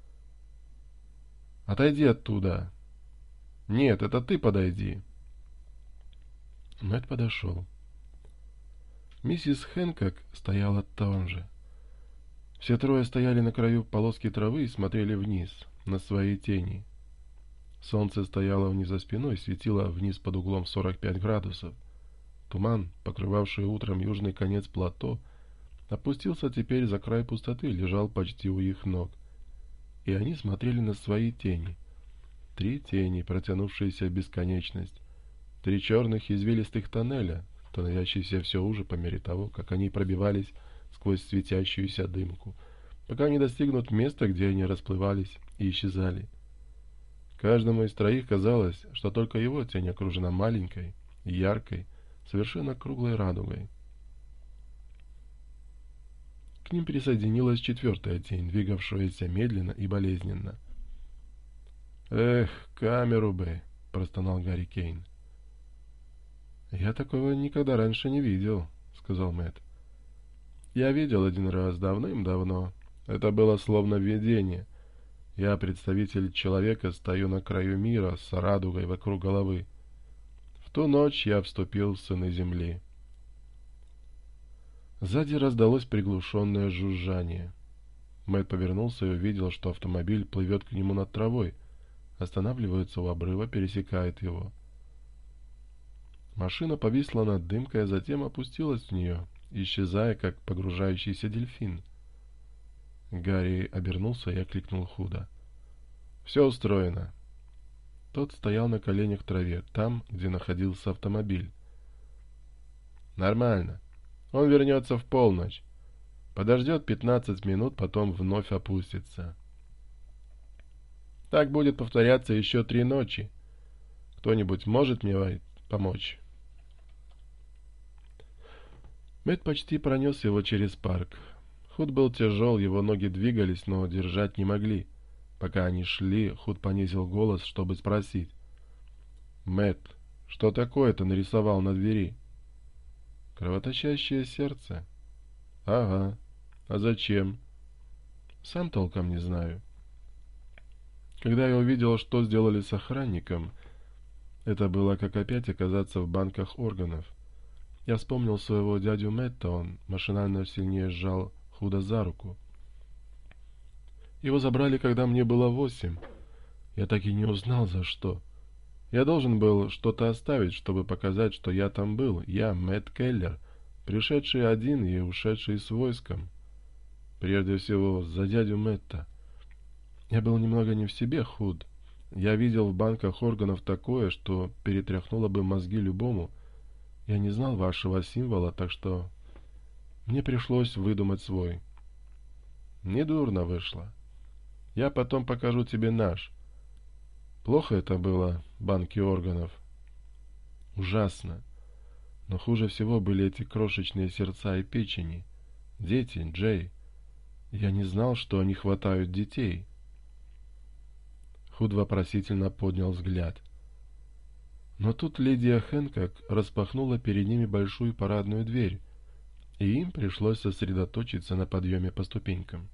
«Отойди оттуда!» «Нет, это ты подойди!» Мэтт подошел. Миссис Хэнкок стояла там же. Все трое стояли на краю полоски травы и смотрели вниз, на свои тени. Солнце стояло у них за спиной, светило вниз под углом сорок пять градусов. Туман, покрывавший утром южный конец плато, опустился теперь за край пустоты и лежал почти у их ног. И они смотрели на свои тени. Три тени, протянувшиеся в бесконечность. Три черных извилистых тоннеля, становящиеся все уже по мере того, как они пробивались сквозь светящуюся дымку, пока не достигнут места, где они расплывались и исчезали. Каждому из троих казалось, что только его тень окружена маленькой, яркой, совершенно круглой радугой. К ним присоединилась четвертая тень, двигавшаяся медленно и болезненно. «Эх, камеру бы!» — простонал Гарри Кейн. «Я такого никогда раньше не видел», — сказал Мэтт. «Я видел один раз давным-давно. Это было словно видение. Я, представитель человека, стою на краю мира с радугой вокруг головы. В ту ночь я вступил в сыны земли». Сзади раздалось приглушенное жужжание. Мэтт повернулся и увидел, что автомобиль плывет к нему над травой, останавливается у обрыва, пересекает его. Машина повисла над дымкой, а затем опустилась в нее, исчезая, как погружающийся дельфин. Гарри обернулся и окликнул Худа. «Все устроено». Тот стоял на коленях в траве, там, где находился автомобиль. «Нормально. Он вернется в полночь. Подождет пятнадцать минут, потом вновь опустится. Так будет повторяться еще три ночи. Кто-нибудь может мне помочь?» Мэтт почти пронес его через парк. Худ был тяжел, его ноги двигались, но держать не могли. Пока они шли, Худ понизил голос, чтобы спросить. «Мэтт, что такое-то нарисовал на двери?» «Кровоточащее сердце». «Ага. А зачем?» «Сам толком не знаю». Когда я увидел, что сделали с охранником, это было как опять оказаться в банках органов. Я вспомнил своего дядю Мэтта, он машинально сильнее сжал Худа за руку. Его забрали, когда мне было восемь. Я так и не узнал, за что. Я должен был что-то оставить, чтобы показать, что я там был. Я, Мэтт Келлер, пришедший один и ушедший с войском. Прежде всего, за дядю Мэтта. Я был немного не в себе, Худ. Я видел в банках органов такое, что перетряхнуло бы мозги любому. Я не знал вашего символа, так что мне пришлось выдумать свой. Недурно вышло. Я потом покажу тебе наш. Плохо это было, банки органов. Ужасно. Но хуже всего были эти крошечные сердца и печени. Дети, Джей. Я не знал, что они хватают детей. Худ вопросительно поднял взгляд. Но тут Лидия Хэнкок распахнула перед ними большую парадную дверь, и им пришлось сосредоточиться на подъеме по ступенькам.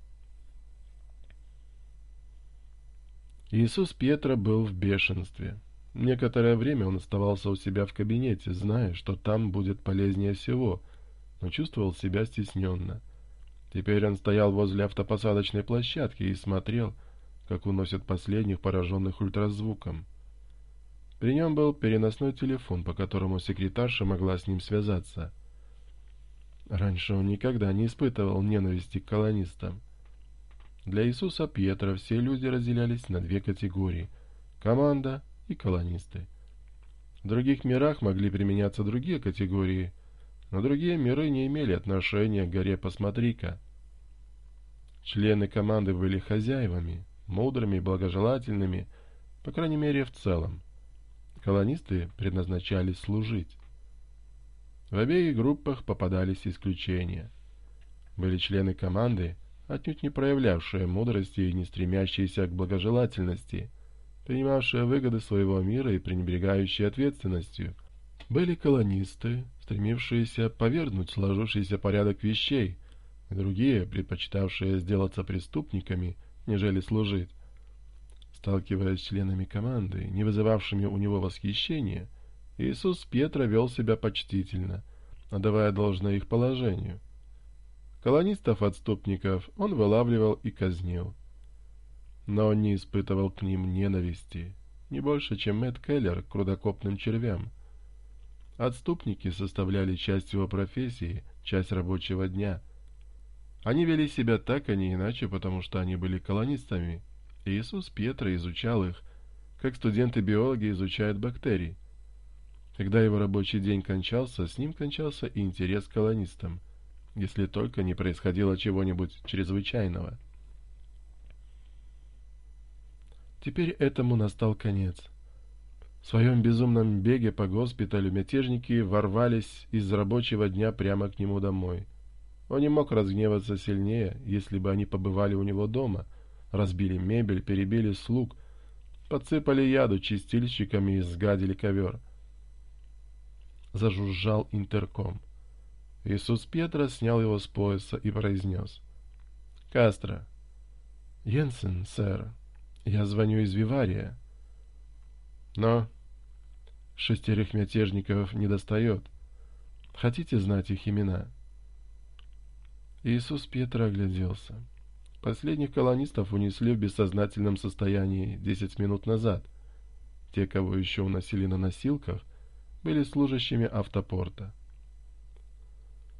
Иисус Пьетро был в бешенстве. Некоторое время он оставался у себя в кабинете, зная, что там будет полезнее всего, но чувствовал себя стесненно. Теперь он стоял возле автопосадочной площадки и смотрел, как уносят последних пораженных ультразвуком. При нем был переносной телефон, по которому секретарша могла с ним связаться. Раньше он никогда не испытывал ненависти к колонистам. Для Иисуса Пьетро все люди разделялись на две категории – команда и колонисты. В других мирах могли применяться другие категории, но другие миры не имели отношения к горе «Посмотри-ка». Члены команды были хозяевами, мудрыми и благожелательными, по крайней мере в целом. Колонисты предназначались служить. В обеих группах попадались исключения. Были члены команды, отнюдь не проявлявшие мудрости и не стремящиеся к благожелательности, принимавшие выгоды своего мира и пренебрегающие ответственностью. Были колонисты, стремившиеся повергнуть сложившийся порядок вещей, и другие, предпочитавшие сделаться преступниками, нежели служить. Сталкиваясь с членами команды, не вызывавшими у него восхищения, Иисус Петра вел себя почтительно, отдавая должное их положению. Колонистов-отступников он вылавливал и казнил. Но он не испытывал к ним ненависти, не больше, чем Мэтт Келлер к рудокопным червям. Отступники составляли часть его профессии, часть рабочего дня. Они вели себя так, а не иначе, потому что они были колонистами. И Иисус Петра изучал их, как студенты-биологи изучают бактерии. Когда его рабочий день кончался, с ним кончался и интерес к колонистам, если только не происходило чего-нибудь чрезвычайного. Теперь этому настал конец. В своем безумном беге по госпиталю мятежники ворвались из рабочего дня прямо к нему домой. Он не мог разгневаться сильнее, если бы они побывали у него дома, разбили мебель, перебили слуг, подсыпали яду чистильщиками и сгадили ковер. Зажужжал интерком. Иисус Петра снял его с пояса и произнес: «Кастро». «Йенсен, сэр. Я звоню из Вивария». «Но шестерых мятежников недостает. Хотите знать их имена?» Иисус Петра огляделся. Последних колонистов унесли в бессознательном состоянии десять минут назад. Те, кого еще уносили на носилках, были служащими автопорта.